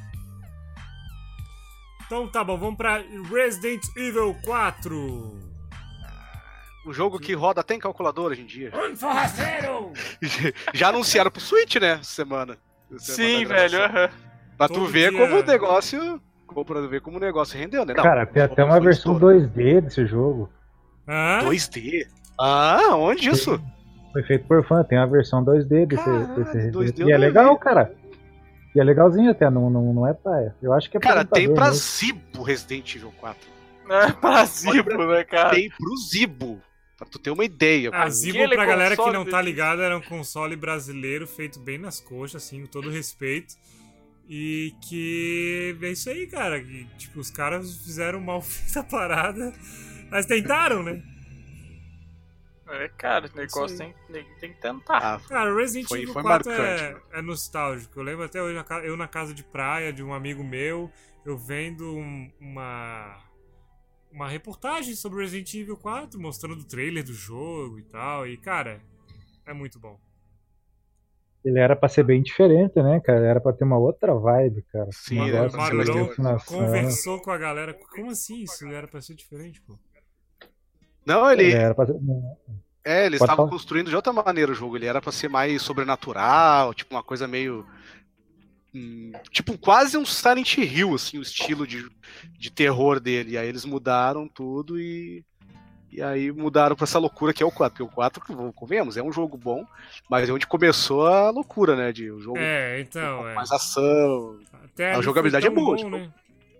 [SPEAKER 1] Então tá bom, vamos pra Resident Evil 4.
[SPEAKER 2] O jogo que roda até em calculadora hoje em dia.
[SPEAKER 1] Um forraceiro!
[SPEAKER 2] Já anunciaram pro Switch, né, semana
[SPEAKER 3] Sim, velho.
[SPEAKER 2] Pra tu ver como o negócio... Pra ver como o negócio rendeu, né? Não,
[SPEAKER 4] cara, tem até uma versão 2D desse jogo.
[SPEAKER 2] 2D? Onde isso?
[SPEAKER 4] Foi feito por fã, tem uma versão 2D desse 2D. E é legal, cara. E é legalzinho até, não é paia. Eu acho que é pra
[SPEAKER 2] cara, tem pra Zibo Resident Evil 4.
[SPEAKER 3] Pra Zibo, né, cara?
[SPEAKER 2] Tem pro Zibo. Pra tu ter uma ideia.
[SPEAKER 1] A Zibo, pra galera que não tá ligada, era um console brasileiro feito bem nas coxas, assim, com todo respeito. E que é isso aí, cara. Que, tipo, os caras fizeram mal feita a parada, mas tentaram, né?
[SPEAKER 3] Cara, o negócio tem que tentar.
[SPEAKER 1] Cara, o Resident Evil 4 é nostálgico. Eu lembro até hoje, eu na casa de praia de um amigo meu, eu vendo uma reportagem sobre o Resident Evil 4, mostrando o trailer do jogo e tal. E, cara, é muito bom.
[SPEAKER 4] Ele era pra ser bem diferente, né, cara? Era pra ter uma outra vibe, cara.
[SPEAKER 2] Sim,
[SPEAKER 1] o Marulão conversou com a galera. Como assim isso? Ele era pra ser diferente, pô?
[SPEAKER 2] Não, ele...
[SPEAKER 4] Era pra ser...
[SPEAKER 2] eles estavam construindo de outra maneira o jogo. Ele era pra ser mais sobrenatural, tipo uma coisa meio... tipo quase um Silent Hill, assim, o estilo de terror dele. E aí eles mudaram tudo e aí mudaram pra essa loucura que é o 4. Porque o 4, convenhamos, é um jogo bom, mas é onde começou a loucura, né? De o jogo
[SPEAKER 1] então,
[SPEAKER 2] mais ação.
[SPEAKER 1] Até
[SPEAKER 2] a jogabilidade é boa.
[SPEAKER 1] Bom, né?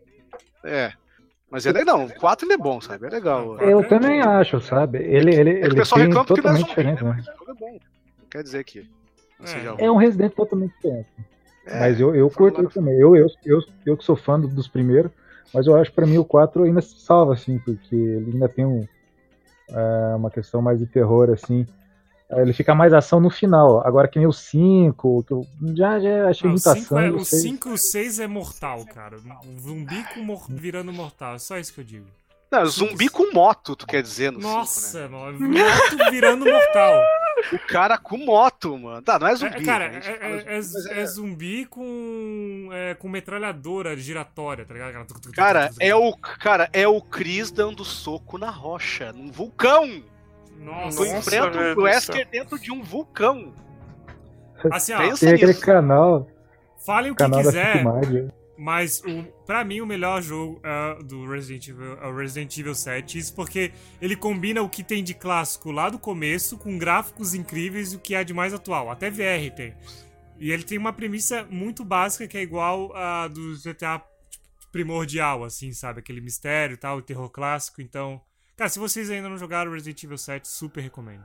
[SPEAKER 2] Mas não, o 4 ele é bom, sabe? É legal.
[SPEAKER 4] Eu também acho, sabe? Ele
[SPEAKER 2] o pessoal reclama porque
[SPEAKER 4] totalmente diferente, né?
[SPEAKER 2] O jogo é bom. Não quer dizer que seja
[SPEAKER 4] um Resident totalmente diferente. Mas eu curto também. Eu que sou fã dos primeiros, mas eu acho que pra mim o 4 ainda se salva, assim, porque ele ainda tem uma questão mais de terror, assim. Ele fica mais ação no final. Agora que nem o 5, que eu já achei muita ação.
[SPEAKER 1] O 5 e o 6 é mortal, cara. Um zumbi virando mortal. É só isso que eu digo.
[SPEAKER 2] Não, zumbi com moto, tu quer dizer, no
[SPEAKER 1] Nossa,
[SPEAKER 2] 5, né?
[SPEAKER 1] moto virando mortal.
[SPEAKER 2] O cara com moto, mano. Tá, não é zumbi.
[SPEAKER 1] É zumbi com metralhadora giratória, tá ligado?
[SPEAKER 2] É o Chris dando soco na rocha, num vulcão.
[SPEAKER 1] Nossa,
[SPEAKER 2] tu enfrenta o Wesker dentro de um vulcão.
[SPEAKER 1] Assim,
[SPEAKER 4] tem aquele canal.
[SPEAKER 1] Falem o que quiser, mas pra mim o melhor jogo do Resident Evil é o Resident Evil 7. Isso porque ele combina o que tem de clássico lá do começo com gráficos incríveis e o que há de mais atual. Até VR tem. E ele tem uma premissa muito básica que é igual a do GTA primordial, assim, sabe? Aquele mistério e tal, o terror clássico. Então, cara, se vocês ainda não jogaram Resident Evil 7, super recomendo.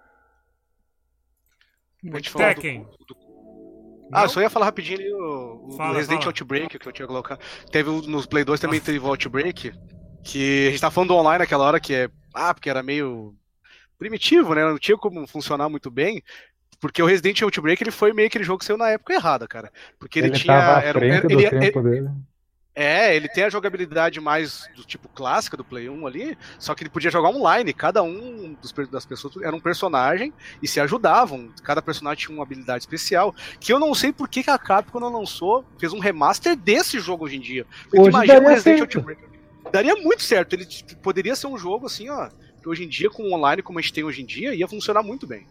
[SPEAKER 1] Tekken.
[SPEAKER 2] Eu só ia falar rapidinho ali o Resident Outbreak que eu tinha colocado. Teve nos Play 2 também teve o Outbreak, que a gente tava falando do online naquela hora, que porque era meio primitivo, né? Não tinha como funcionar muito bem. Porque o Resident Outbreak ele foi meio aquele jogo que saiu na época errada, cara. Porque ele tinha.
[SPEAKER 4] Tava à frente do tempo dele.
[SPEAKER 2] Ele tem a jogabilidade mais do tipo clássica do Play 1 ali, só que ele podia jogar online. Cada um das pessoas era um personagem e se ajudavam. Cada personagem tinha uma habilidade especial, que eu não sei por que a Capcom, quando lançou, fez um remaster desse jogo hoje em dia. Porque imagina o Resident Outbreak. Daria muito certo. Ele poderia ser um jogo assim, que hoje em dia, com o online como a gente tem hoje em dia, ia funcionar muito bem.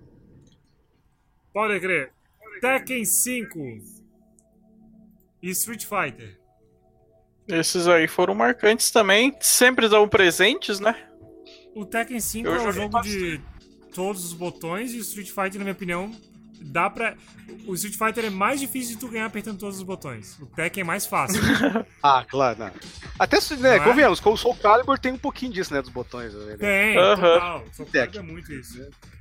[SPEAKER 1] Pode crer. Tekken 5 e Street Fighter.
[SPEAKER 3] Esses aí foram marcantes também. Sempre dão presentes, né?
[SPEAKER 1] O Tekken 5 é um jogo de todos os botões e o Street Fighter, na minha opinião, dá pra... O Street Fighter é mais difícil de tu ganhar apertando todos os botões. O Tekken é mais fácil.
[SPEAKER 2] Claro, não. Até se, convenhamos, com o Soul Calibur tem um pouquinho disso, né, dos botões. Né?
[SPEAKER 1] Tem, total. Soul Calibur é muito isso.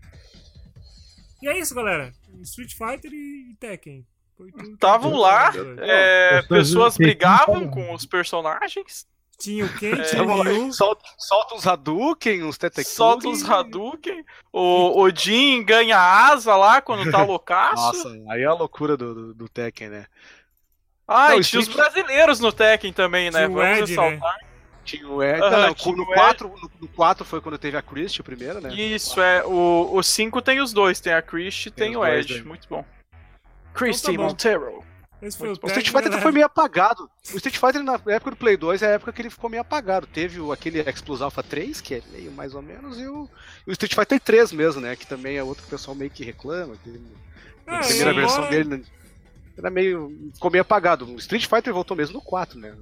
[SPEAKER 1] E é isso, galera. Street Fighter e Tekken.
[SPEAKER 3] Estavam lá, pessoas brigavam com os personagens.
[SPEAKER 1] Tinha o Ken, tinha o Ryu.
[SPEAKER 2] Solta os Hadouken, os Teteku.
[SPEAKER 3] Solta os Hadouken. O Odin ganha asa lá quando tá loucaço.
[SPEAKER 2] Nossa, aí é a loucura do Tekken, né?
[SPEAKER 3] E tinha os brasileiros no Tekken também, né? Vamos ressaltar.
[SPEAKER 2] Né? Tinha o Ed. No 4 foi quando teve a Christie primeiro, né?
[SPEAKER 3] Isso, o 5 tem os dois, tem a Christie e tem o Ed. Né? Muito bom. Christie Montero.
[SPEAKER 2] O Street Fighter foi meio apagado. O Street Fighter na época do Play 2 é a época que ele ficou meio apagado. Teve aquele X-Plus Alpha 3, que é meio mais ou menos, e o Street Fighter 3 mesmo, né? Que também é outro que o pessoal meio que reclama. A primeira versão dele era meio. Ficou meio apagado. O Street Fighter voltou mesmo no 4, né?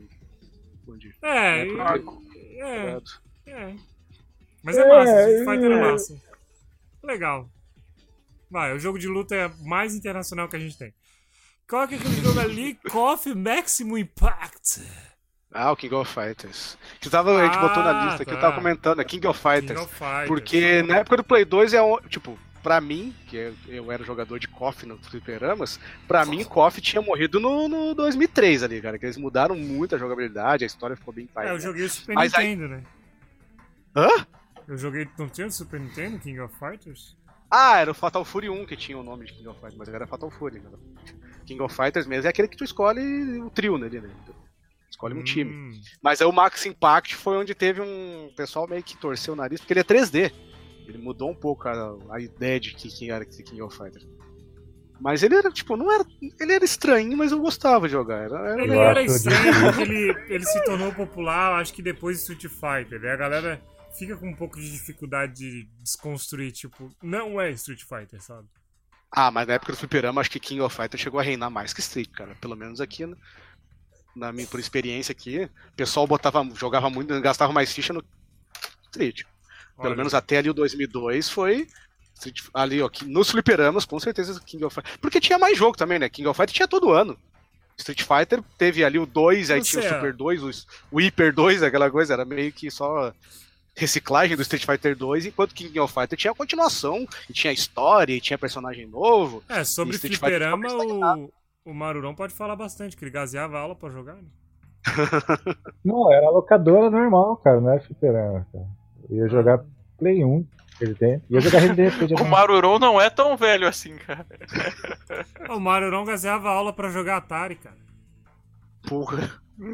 [SPEAKER 1] Mas é massa, o Street Fighter é massa. Legal. Vai, o jogo de luta é mais internacional que a gente tem. Qual que é aquele jogo ali? KOF Maximum Impact.
[SPEAKER 2] O King of Fighters. A gente botou na lista que eu tava comentando, é King of Fighters. Porque na época do Play 2 tipo, pra mim, que eu era jogador de KOF no Fliperamas, pra mim KOF tinha morrido no 2003 ali, cara, que eles mudaram muito a jogabilidade, a história ficou bem pai.
[SPEAKER 1] Eu joguei o Super Nintendo, né?
[SPEAKER 2] Hã?
[SPEAKER 1] Eu joguei, não tinha o Super Nintendo, King of Fighters?
[SPEAKER 2] Era o Fatal Fury 1 que tinha o nome de King of Fighters, mas era Fatal Fury, cara. King of Fighters mesmo é aquele que tu escolhe o trio nele, né? Escolhe um time. Mas aí o Max Impact foi onde teve um pessoal meio que torceu o nariz, porque ele é 3D. Ele mudou um pouco a ideia de quem era King of Fighters. Mas ele era, tipo, não era. Ele era estranho, mas eu gostava de jogar.
[SPEAKER 1] Ele era estranho porque ele se tornou popular, acho que depois de Street Fighter. E a galera fica com um pouco de dificuldade de desconstruir, tipo, não é Street Fighter, sabe?
[SPEAKER 2] Mas na época do Fliperama, acho que King of Fighters chegou a reinar mais que Street, cara. Pelo menos aqui, né? Por experiência aqui, o pessoal jogava muito, gastava mais ficha no Street. Pelo menos até ali o 2002 foi ali, ó, nos fliperamas, com certeza King of Fighters. Porque tinha mais jogo também, né? King of Fighters tinha todo ano. Street Fighter teve ali o 2, aí tinha o Super 2, o Hyper 2, aquela coisa, era meio que só reciclagem do Street Fighter 2, enquanto King of Fighters tinha continuação, e tinha história, e tinha personagem novo.
[SPEAKER 1] Sobre fliperama, o Marurão pode falar bastante, que ele gaseava a aula pra jogar, né?
[SPEAKER 4] Não, era locadora normal, cara, não era fliperama, cara. Eu ia jogar Play 1, Resident, ia jogar Resident.
[SPEAKER 3] O Marurão não é tão velho assim, cara.
[SPEAKER 1] O Marurão gaseava a aula pra jogar Atari, cara.
[SPEAKER 2] Porra.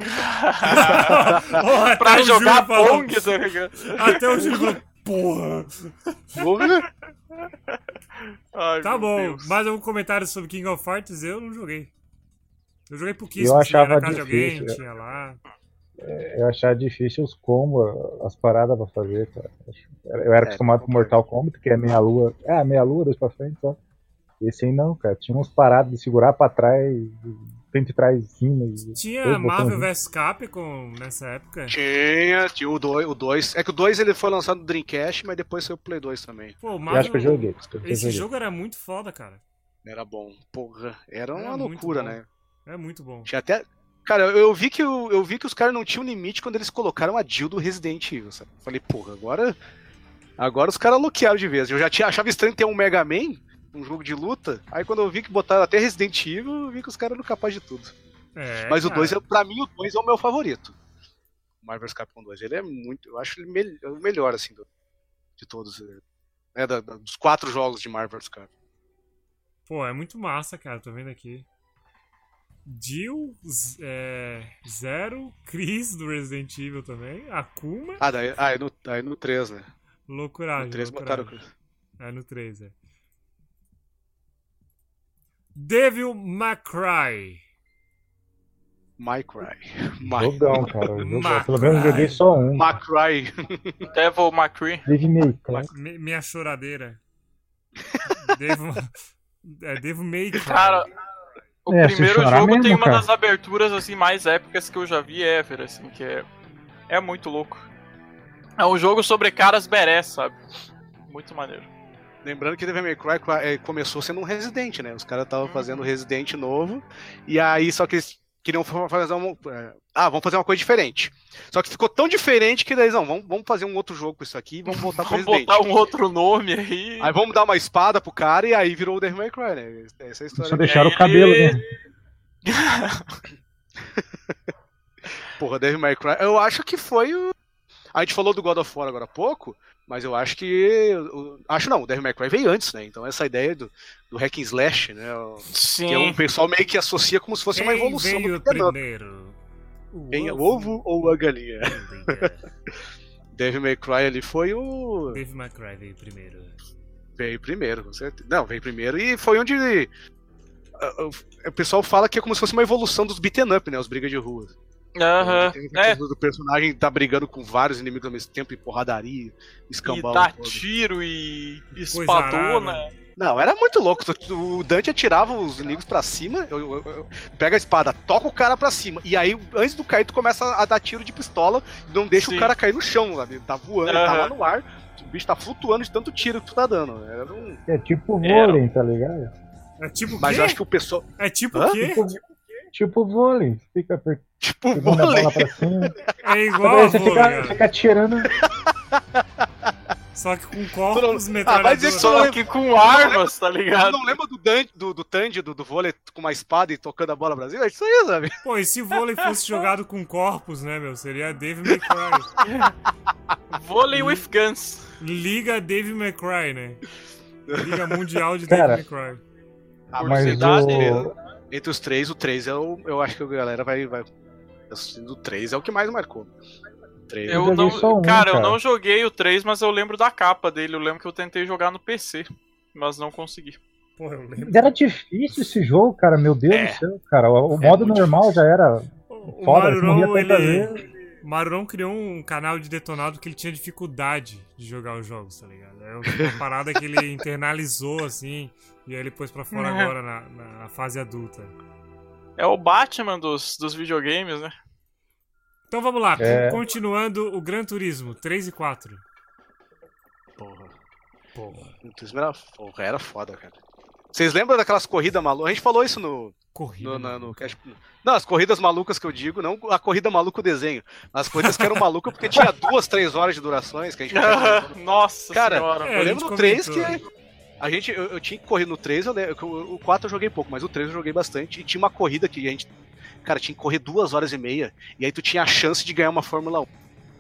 [SPEAKER 3] Pra jogar Pong, tá ligado?
[SPEAKER 1] Até o Júlio falou, porra.
[SPEAKER 2] Ai,
[SPEAKER 1] tá bom,
[SPEAKER 2] Deus.
[SPEAKER 1] mais algum comentário sobre King of Fighters? Eu não joguei. Eu joguei pouquíssimo.
[SPEAKER 4] Eu achava
[SPEAKER 1] na casa
[SPEAKER 4] difícil.
[SPEAKER 1] De alguém, tinha lá.
[SPEAKER 4] Eu achava difícil os combos, as paradas pra fazer, cara. Eu era acostumado com Mortal Kombat, que é meia lua, dois pra frente, só. Esse aí não, cara. Tinha uns paradas de segurar pra trás, frente e trás em cima.
[SPEAKER 1] Tinha Marvel vs Capcom nessa época?
[SPEAKER 2] Tinha o 2. É que o 2 ele foi lançado no Dreamcast, mas depois saiu o Play 2 também.
[SPEAKER 1] Pô,
[SPEAKER 4] eu acho que eu joguei.
[SPEAKER 1] Esse jogo era muito foda, cara.
[SPEAKER 2] Era bom. Porra, era uma loucura, né?
[SPEAKER 1] É muito bom.
[SPEAKER 2] Tinha até... Cara, eu vi que os caras não tinham limite quando eles colocaram a Jill do Resident Evil, sabe? Falei, porra, agora os caras loquearam de vez. Eu já achava estranho ter um Mega Man, um jogo de luta, aí quando eu vi que botaram até Resident Evil, eu vi que os caras eram capazes de tudo. Mas o 2, pra mim, o 2 é o meu favorito. O Marvel vs Capcom 2, ele é muito... Eu acho ele o melhor, assim, de todos. Dos 4 jogos de Marvel vs Capcom.
[SPEAKER 1] Pô, é muito massa, cara, tô vendo aqui. Jill, Zero, Chris do Resident Evil também, Akuma.
[SPEAKER 2] Aí no 3, né?
[SPEAKER 1] Loucuragem.
[SPEAKER 2] No 3 botaram o Chris.
[SPEAKER 1] No 3, Devil May Cry.
[SPEAKER 4] Jogão, cara. Pelo menos joguei só um.
[SPEAKER 3] Devil May Cry.
[SPEAKER 4] Devil May Cry.
[SPEAKER 1] Minha choradeira. Devil May Cry.
[SPEAKER 3] Cara... O primeiro jogo
[SPEAKER 4] mesmo,
[SPEAKER 3] tem uma
[SPEAKER 4] cara.
[SPEAKER 3] das aberturas assim mais épicas que eu já vi ever, assim, que é muito louco. É um jogo sobre caras berés, sabe? Muito maneiro.
[SPEAKER 2] Lembrando que Devil May Cry começou sendo um Resident, né? Os caras estavam fazendo Resident novo, e aí só que eles queriam fazer vamos fazer uma coisa diferente. Só que ficou tão diferente que daí, vamos fazer um outro jogo com isso aqui e vamos voltar pro Resident.
[SPEAKER 3] Vamos botar um outro nome aí.
[SPEAKER 2] Aí vamos dar uma espada pro cara e aí virou o Devil May Cry, né? Essa é a história.
[SPEAKER 4] Só deixaram o cabelo, né?
[SPEAKER 2] Porra, Devil May Cry. Eu acho que foi o... A gente falou do God of War agora há pouco, mas eu acho que... o Devil May Cry veio antes, né? Então essa ideia do hack and slash, né?
[SPEAKER 3] Sim.
[SPEAKER 2] Que é um pessoal meio que associa como se fosse uma evolução
[SPEAKER 1] do primeiro?
[SPEAKER 2] O ovo ou a galinha? Devil May Cry ali foi o...
[SPEAKER 1] Devil May Cry veio primeiro.
[SPEAKER 2] Veio primeiro, com certeza. Não, veio primeiro e foi onde... O pessoal fala que é como se fosse uma evolução dos beaten up, né? Os brigas de rua. O personagem tá brigando com vários inimigos ao mesmo tempo, e porradaria, escambau.
[SPEAKER 3] E dá tiro e espadona.
[SPEAKER 2] Não, era muito louco. O Dante atirava os inimigos pra cima, pega a espada, toca o cara pra cima, e aí, antes do cair, tu começa a dar tiro de pistola, não deixa o cara cair no chão, sabe? Tá voando, ele tá lá no ar, o bicho tá flutuando de tanto tiro que tu tá dando.
[SPEAKER 4] É tipo vôlei, tá ligado?
[SPEAKER 1] É tipo
[SPEAKER 2] Mas
[SPEAKER 1] quê?
[SPEAKER 2] eu acho que o pessoal...
[SPEAKER 1] É tipo o quê?
[SPEAKER 4] Tipo vôlei. Fica
[SPEAKER 2] tipo vôlei.
[SPEAKER 4] A bola pra cima.
[SPEAKER 1] É igual a
[SPEAKER 4] você
[SPEAKER 1] vôlei,
[SPEAKER 4] fica atirando.
[SPEAKER 1] Só que com corpos, metralhadoras.
[SPEAKER 3] Só que com armas, tá ligado?
[SPEAKER 2] Não lembra do Tandy, do vôlei, com uma espada e tocando a bola Brasil? É isso aí, sabe?
[SPEAKER 1] Pô, e se vôlei fosse jogado com corpos, né, meu? Seria Devil May Cry.
[SPEAKER 3] Vôlei with guns.
[SPEAKER 1] Liga Devil May Cry, né? Liga Mundial de Devil May Cry.
[SPEAKER 2] A velocidade entre os três, o 3 eu acho que a galera vai o 3 é o que mais marcou.
[SPEAKER 3] Eu não joguei o 3, mas eu lembro da capa dele. Eu lembro que eu tentei jogar no PC, mas não consegui.
[SPEAKER 1] Porra, eu lembro.
[SPEAKER 4] Era difícil esse jogo, cara. Meu Deus do céu, cara. O modo normal já era foda.
[SPEAKER 1] O Marurão criou um canal de detonado porque ele tinha dificuldade de jogar os jogos, tá ligado? É uma parada que ele internalizou, assim, e aí ele pôs pra fora agora na fase adulta.
[SPEAKER 3] É o Batman dos videogames, né?
[SPEAKER 1] Então vamos lá, continuando o Gran Turismo, 3 e 4.
[SPEAKER 2] Porra. O Turismo era foda, cara. Vocês lembram daquelas corridas malucas? A gente falou isso no cast. Não, as corridas malucas que eu digo, não a corrida maluca o desenho. As corridas que eram malucas porque tinha 2, 3 horas de durações que a gente
[SPEAKER 3] Nossa
[SPEAKER 2] cara,
[SPEAKER 3] senhora.
[SPEAKER 2] eu lembro do 3 que eu tinha que correr no 3, o 4 eu joguei pouco, mas o 3 eu joguei bastante. E tinha uma corrida que a gente, cara, tinha que correr 2 horas e meia. E aí tu tinha a chance de ganhar uma Fórmula 1.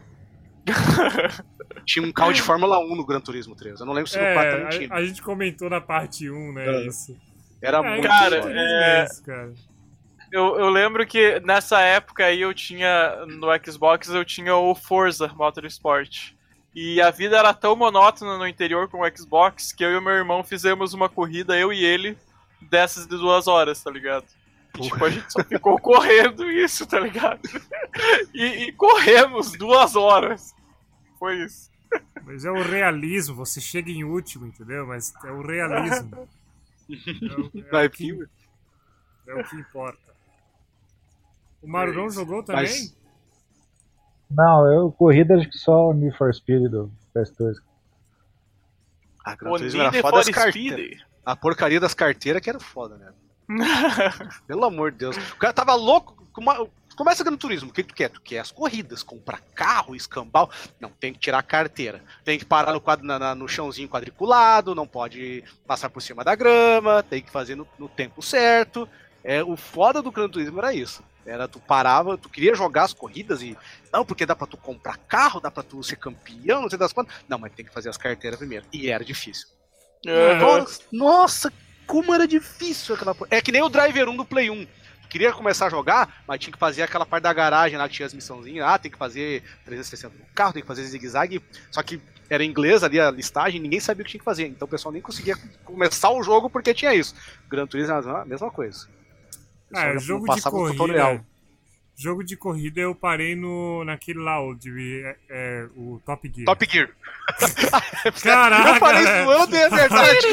[SPEAKER 2] Tinha um carro de Fórmula 1 no Gran Turismo 3. Eu não lembro se no 4 também tinha.
[SPEAKER 1] A gente comentou na parte 1, né? Isso.
[SPEAKER 2] Era muito.
[SPEAKER 3] Cara,
[SPEAKER 1] cara.
[SPEAKER 3] Eu lembro que nessa época aí eu tinha, no Xbox, eu tinha o Forza Motorsport. E a vida era tão monótona no interior com o Xbox que eu e o meu irmão fizemos uma corrida, eu e ele, dessas de 2 horas, tá ligado? E, tipo, a gente só ficou correndo isso, tá ligado? E corremos 2 horas. Foi isso.
[SPEAKER 1] Mas é o realismo, você chega em último, entendeu? Mas é o realismo. É o que importa. O Marurão jogou também?
[SPEAKER 4] Não, corrida acho que só o Need for Speed do PS2.
[SPEAKER 2] A Gran Turismo era foda das carteiras. A porcaria das carteiras que era foda, né? Pelo amor de Deus. O cara tava louco. Começa Gran Turismo, o que tu quer? Tu quer as corridas, comprar carro, escambau. Não, tem que tirar a carteira. Tem que parar no chãozinho quadriculado, não pode passar por cima da grama, tem que fazer no tempo certo. O foda do Gran Turismo era isso. Tu parava, tu queria jogar as corridas e... Não, porque dá pra tu comprar carro, dá pra tu ser campeão, não sei das quantas. Não, mas tem que fazer as carteiras primeiro. E era difícil. Nossa, como era difícil aquela... É que nem o Driver 1 do Play 1. Queria começar a jogar, mas tinha que fazer aquela parte da garagem lá que tinha as missãozinhas. Tem que fazer 360 no carro, tem que fazer zigue-zague. Só que era em inglês ali a listagem, ninguém sabia o que tinha que fazer. Então o pessoal nem conseguia começar o jogo porque tinha isso. Gran Turismo era a mesma coisa.
[SPEAKER 1] Jogo de corrida eu parei naquele lá, o Top Gear.
[SPEAKER 2] Top Gear.
[SPEAKER 1] Caraca!
[SPEAKER 2] Eu falei zoando, é verdade.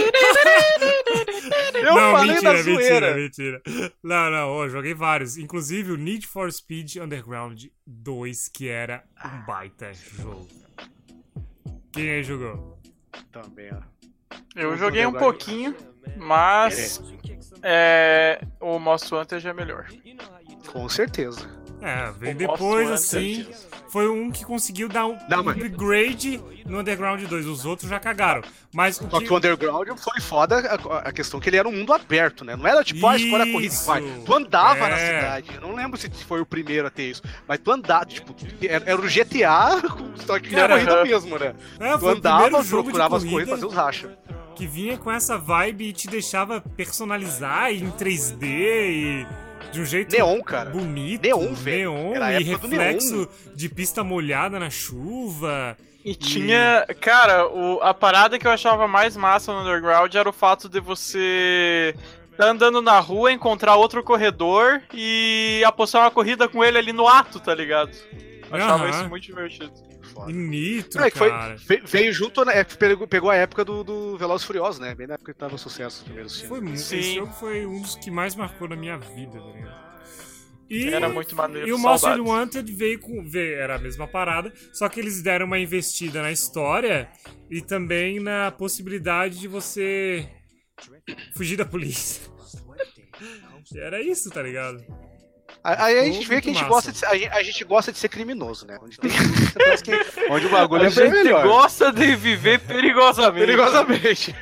[SPEAKER 1] Mentira. Não, eu joguei vários. Inclusive o Need for Speed Underground 2, que era um baita jogo. Quem aí jogou?
[SPEAKER 2] Também,
[SPEAKER 3] Eu joguei um pouquinho, mas o Most Wanted é melhor.
[SPEAKER 2] Com certeza.
[SPEAKER 1] Veio depois, assim. Foi um que conseguiu dar um upgrade no Underground 2. Os outros já cagaram. Só
[SPEAKER 2] que o Underground foi foda a questão que ele era um mundo aberto, né? Não era tipo, escolha a corrida e vai. Tu andava na cidade. Eu não lembro se foi o primeiro a ter isso. Mas tu andava, tipo, era o GTA, só que era corrida mesmo, né? Tu andava, procurava as corridas, fazia os racha.
[SPEAKER 1] Que vinha com essa vibe e te deixava personalizar em 3D e... De um jeito bonito, neon e reflexo de pista molhada na chuva.
[SPEAKER 3] E tinha... Cara, a parada que eu achava mais massa no Underground era o fato de você tá andando na rua, encontrar outro corredor e apostar uma corrida com ele ali no ato, tá ligado? Eu achava isso muito divertido.
[SPEAKER 1] E Nitro,
[SPEAKER 2] cara. Veio junto, né? Pegou a época do Velozes e Furiosos, né? Bem na época que tava sucesso os primeiros filmes.
[SPEAKER 1] Esse jogo foi um dos que mais marcou na minha vida, tá ligado?
[SPEAKER 3] Era muito maneiro.
[SPEAKER 1] E o Most Wanted veio era a mesma parada, só que eles deram uma investida na história e também na possibilidade de você fugir da polícia. E era isso, tá ligado?
[SPEAKER 2] Aí a gente vê que a gente gosta de ser criminoso, né? Onde o bagulho é bem melhor. A gente
[SPEAKER 3] gosta de viver perigosamente.
[SPEAKER 2] Perigosamente.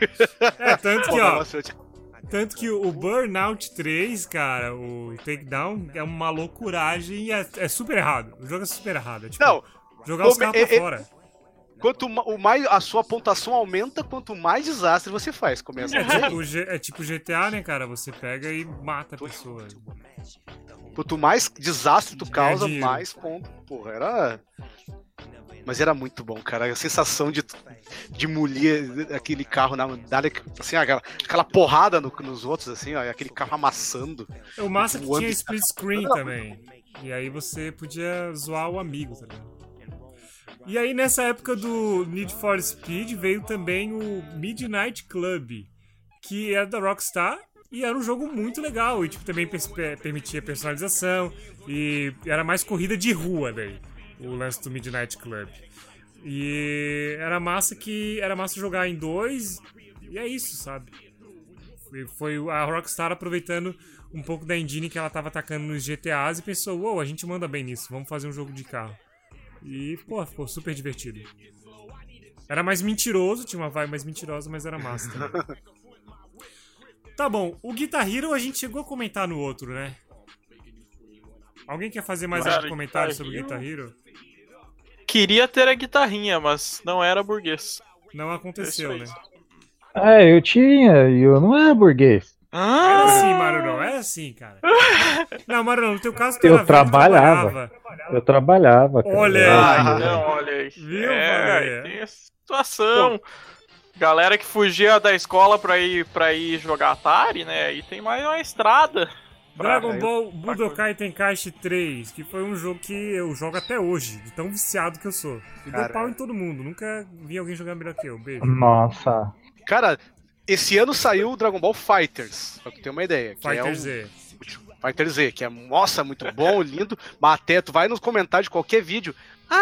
[SPEAKER 1] Tanto que o Burnout 3, cara, o Takedown é uma loucuragem e é super errado. O jogo é super errado. É tipo,
[SPEAKER 2] não,
[SPEAKER 1] jogar os carros pra fora.
[SPEAKER 2] Quanto mais a sua pontuação aumenta, quanto mais desastre você faz. Começa
[SPEAKER 1] é tipo GTA, né, cara? Você pega e mata a pessoa.
[SPEAKER 2] Quanto mais desastre tu causa, mais ponto. Porra, era... Mas era muito bom, cara. A sensação de molir aquele carro assim, aquela porrada nos outros, assim, ó, aquele carro amassando.
[SPEAKER 1] O massa que tinha split screen também. E aí você podia zoar o amigo, tá ligado? E aí nessa época do Need for Speed veio também o Midnight Club, que era da Rockstar e era um jogo muito legal. E tipo, também permitia personalização e era mais corrida de rua daí. O lance do Midnight Club. E era massa jogar em 2 e é isso, sabe? Foi a Rockstar aproveitando um pouco da engine que ela tava atacando nos GTAs e pensou, a gente manda bem nisso, vamos fazer um jogo de carro. E, pô, ficou super divertido. Era mais mentiroso, tinha uma vibe mais mentirosa, mas era massa também. Tá bom, o Guitar Hero a gente chegou a comentar no outro, né? Alguém quer fazer mais algum comentário sobre o Guitar Hero?
[SPEAKER 3] Queria ter a guitarrinha, mas não era burguês.
[SPEAKER 1] Não aconteceu, né?
[SPEAKER 4] Eu tinha, e eu não era burguês.
[SPEAKER 1] Era assim, Marurão, era assim, cara. Não, Marurão, no teu caso tu
[SPEAKER 4] eu trabalhava. Eu trabalhava, cara.
[SPEAKER 3] Olha aí.
[SPEAKER 1] Viu,
[SPEAKER 3] tem essa situação. Pô. Galera que fugia da escola pra ir jogar Atari, né? E tem mais uma estrada.
[SPEAKER 1] Dragon Ball Budokai Tenkaichi 3, que foi um jogo que eu jogo até hoje, de tão viciado que eu sou. E dou pau em todo mundo, nunca vi alguém jogando melhor que eu. Beijo.
[SPEAKER 4] Nossa.
[SPEAKER 2] Cara, esse ano saiu o Dragon Ball FighterZ, pra tu ter uma ideia.
[SPEAKER 1] Fighter Z.
[SPEAKER 2] Fighter Z, que é, nossa, muito bom, lindo. Mas até tu vai nos comentários de qualquer vídeo.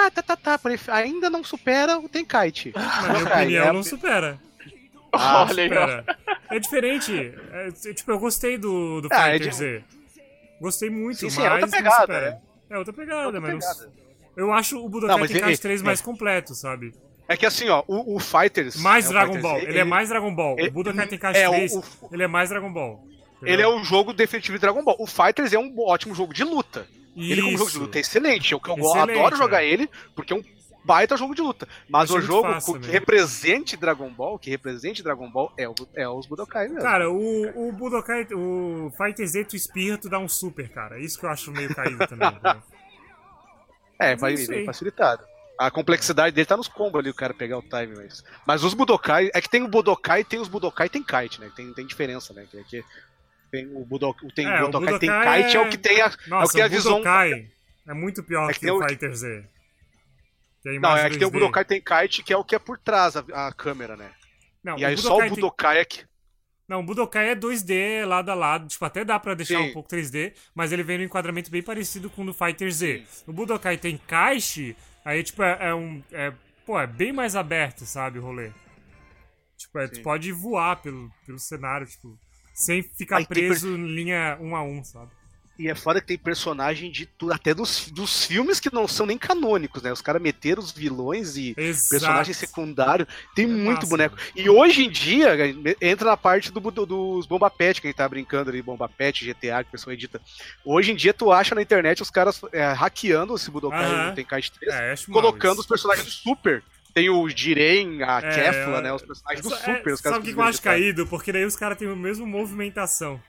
[SPEAKER 2] Ainda não supera o Tenkaichi.
[SPEAKER 1] Na minha opinião, não supera.
[SPEAKER 3] Olha aí,
[SPEAKER 1] é diferente. Tipo, eu gostei do Fighter Z. Gostei muito, mas
[SPEAKER 2] é outra pegada,
[SPEAKER 1] né? É outra pegada, mas eu acho o Budokai Tenkaichi 3 mais completo, sabe?
[SPEAKER 2] É que assim, ó, o Fighters...
[SPEAKER 1] Mais Dragon Ball, ele é mais Dragon Ball. O Budokai Tenkaichi 3, ele é mais Dragon Ball. Entendeu?
[SPEAKER 2] Ele é um jogo definitivo de Dragon Ball. O Fighters é um ótimo jogo de luta.
[SPEAKER 1] Isso.
[SPEAKER 2] Ele como jogo de luta é excelente. Eu adoro jogar ele, porque é um baita jogo de luta. Mas o jogo que represente Dragon Ball, é os Budokai mesmo.
[SPEAKER 1] Cara, o Budokai, o Fighter Z, tu espirra, tu dá um super, cara. Isso que eu acho meio caído também.
[SPEAKER 2] Vai bem facilitado. A complexidade dele tá nos combos ali, o cara pegar o time. Mas os Budokai, é que tem o Budokai e tem os Budokai Tenkaichi, né? Tem diferença, né? Que tem o Budokai Tenkaichi é o que tem a visão...
[SPEAKER 1] Budokai é muito pior que o Fighter Z.
[SPEAKER 2] É que tem o Budokai Tenkaichi, que é o que é por trás a câmera, né?
[SPEAKER 1] Não,
[SPEAKER 2] e aí só o Budokai é que...
[SPEAKER 1] Não, o Budokai é 2D, lado a lado. Tipo, até dá pra deixar um pouco 3D, mas ele vem num enquadramento bem parecido com o do Fighter Z. O Budokai Tenkaichi, aí, tipo, é bem mais aberto, sabe, o rolê. Tipo, tu pode voar pelo cenário, tipo, sem ficar preso em linha 1 a 1, sabe?
[SPEAKER 2] E é foda que tem personagem de tudo, até dos filmes que não são nem canônicos, né? Os caras meteram os vilões e personagens secundários. Tem muito boneco. E hoje em dia, entra na parte dos Bomba Pet, que a gente tá brincando ali, Bomba Pet, GTA, que o pessoal edita. Hoje em dia, tu acha na internet os caras hackeando esse Budokai Tenkaichi 3, colocando os personagens do Super. Tem o Jiren, a Kefla, né? Os personagens do Super. Os caras
[SPEAKER 1] sabe o que eu acho caído? Porque daí os caras têm a mesma movimentação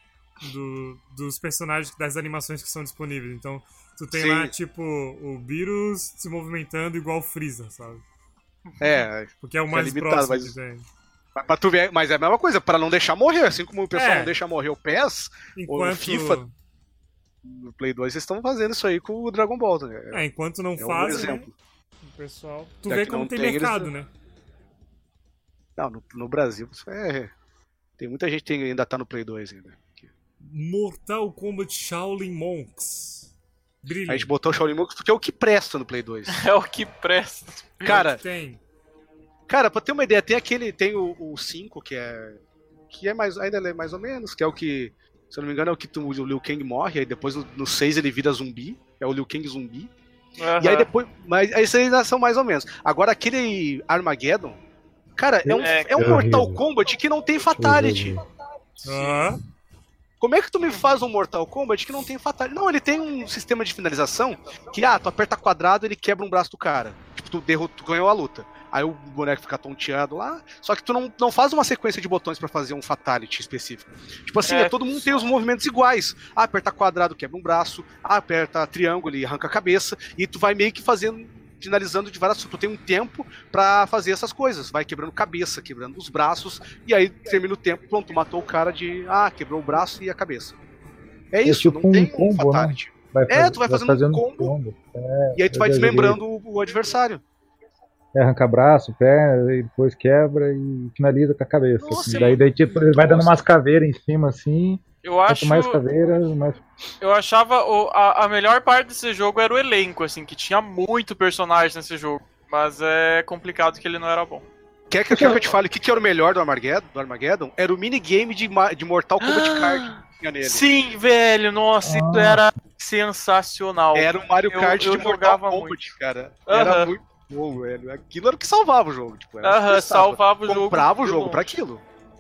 [SPEAKER 1] dos personagens, das animações que são disponíveis. Então, tu tem lá, tipo, o Beerus se movimentando igual o Freeza, sabe? Porque é o mais próximo que tem.
[SPEAKER 2] Pra tu ver, mas é a mesma coisa, pra não deixar morrer. Assim como o pessoal não deixa morrer o PES, ou o FIFA, no Play 2, vocês estão fazendo isso aí com o Dragon Ball. Né?
[SPEAKER 1] Enquanto não fazem, né? O pessoal... Tu vê como tem mercado, né?
[SPEAKER 2] Não, no Brasil, tem muita gente que ainda tá no Play 2 ainda.
[SPEAKER 1] Mortal Kombat Shaolin Monks. Brilhante.
[SPEAKER 2] A gente botou o Shaolin Monks porque é o que presta no Play 2.
[SPEAKER 3] É o que presta.
[SPEAKER 2] Cara, cara, pra ter uma ideia, tem o 5 que é mais, ainda é mais ou menos, que é o que Se eu não me engano, é o que o Liu Kang morre, aí depois no 6 ele vira zumbi. É o Liu Kang zumbi.
[SPEAKER 3] Uhum.
[SPEAKER 2] E aí depois. Mas esses aí já são mais ou menos. Agora aquele Armageddon, cara, é um Mortal Kombat que não tem Fatality. Como é que tu me faz um Mortal Kombat que não tem Fatality? Não, ele tem um sistema de finalização que, tu aperta quadrado, ele quebra um braço do cara. Tipo, tu ganhou a luta. Aí o boneco fica tonteado lá. Só que tu não faz uma sequência de botões pra fazer um Fatality específico. Tipo assim, todo mundo tem os movimentos iguais. Aperta quadrado, quebra um braço. Aperta triângulo e arranca a cabeça. E tu vai meio que finalizando de várias... Tu tem um tempo pra fazer essas coisas. Vai quebrando cabeça, quebrando os braços. E aí termina o tempo, pronto, matou o cara de... quebrou o braço e a cabeça. É isso,
[SPEAKER 4] tipo
[SPEAKER 2] não tem
[SPEAKER 4] combo,
[SPEAKER 2] Fatality.
[SPEAKER 4] Né?
[SPEAKER 2] Tu vai fazendo um combo. E aí tu vai desmembrando o adversário.
[SPEAKER 4] Arranca braço, pé, e depois quebra e finaliza com a cabeça.
[SPEAKER 2] Nossa,
[SPEAKER 4] assim. Daí tipo, ele vai dando umas caveiras em cima, assim. Quanto mais caveiras, mais...
[SPEAKER 3] Eu achava a melhor parte desse jogo era o elenco, assim, que tinha muito personagem nesse jogo. Mas é complicado que ele não era bom.
[SPEAKER 2] Quer que eu te fale o que era o melhor do Armageddon? Era o minigame de Mortal Kombat Card que tinha nele.
[SPEAKER 3] Sim, velho, nossa, isso era sensacional.
[SPEAKER 2] Era o Mario Kart de Mortal Kombat, cara. Era muito bom, velho. Aquilo era o que salvava o jogo. Tipo,
[SPEAKER 3] salvava o jogo.
[SPEAKER 2] Comprava o jogo pra aquilo.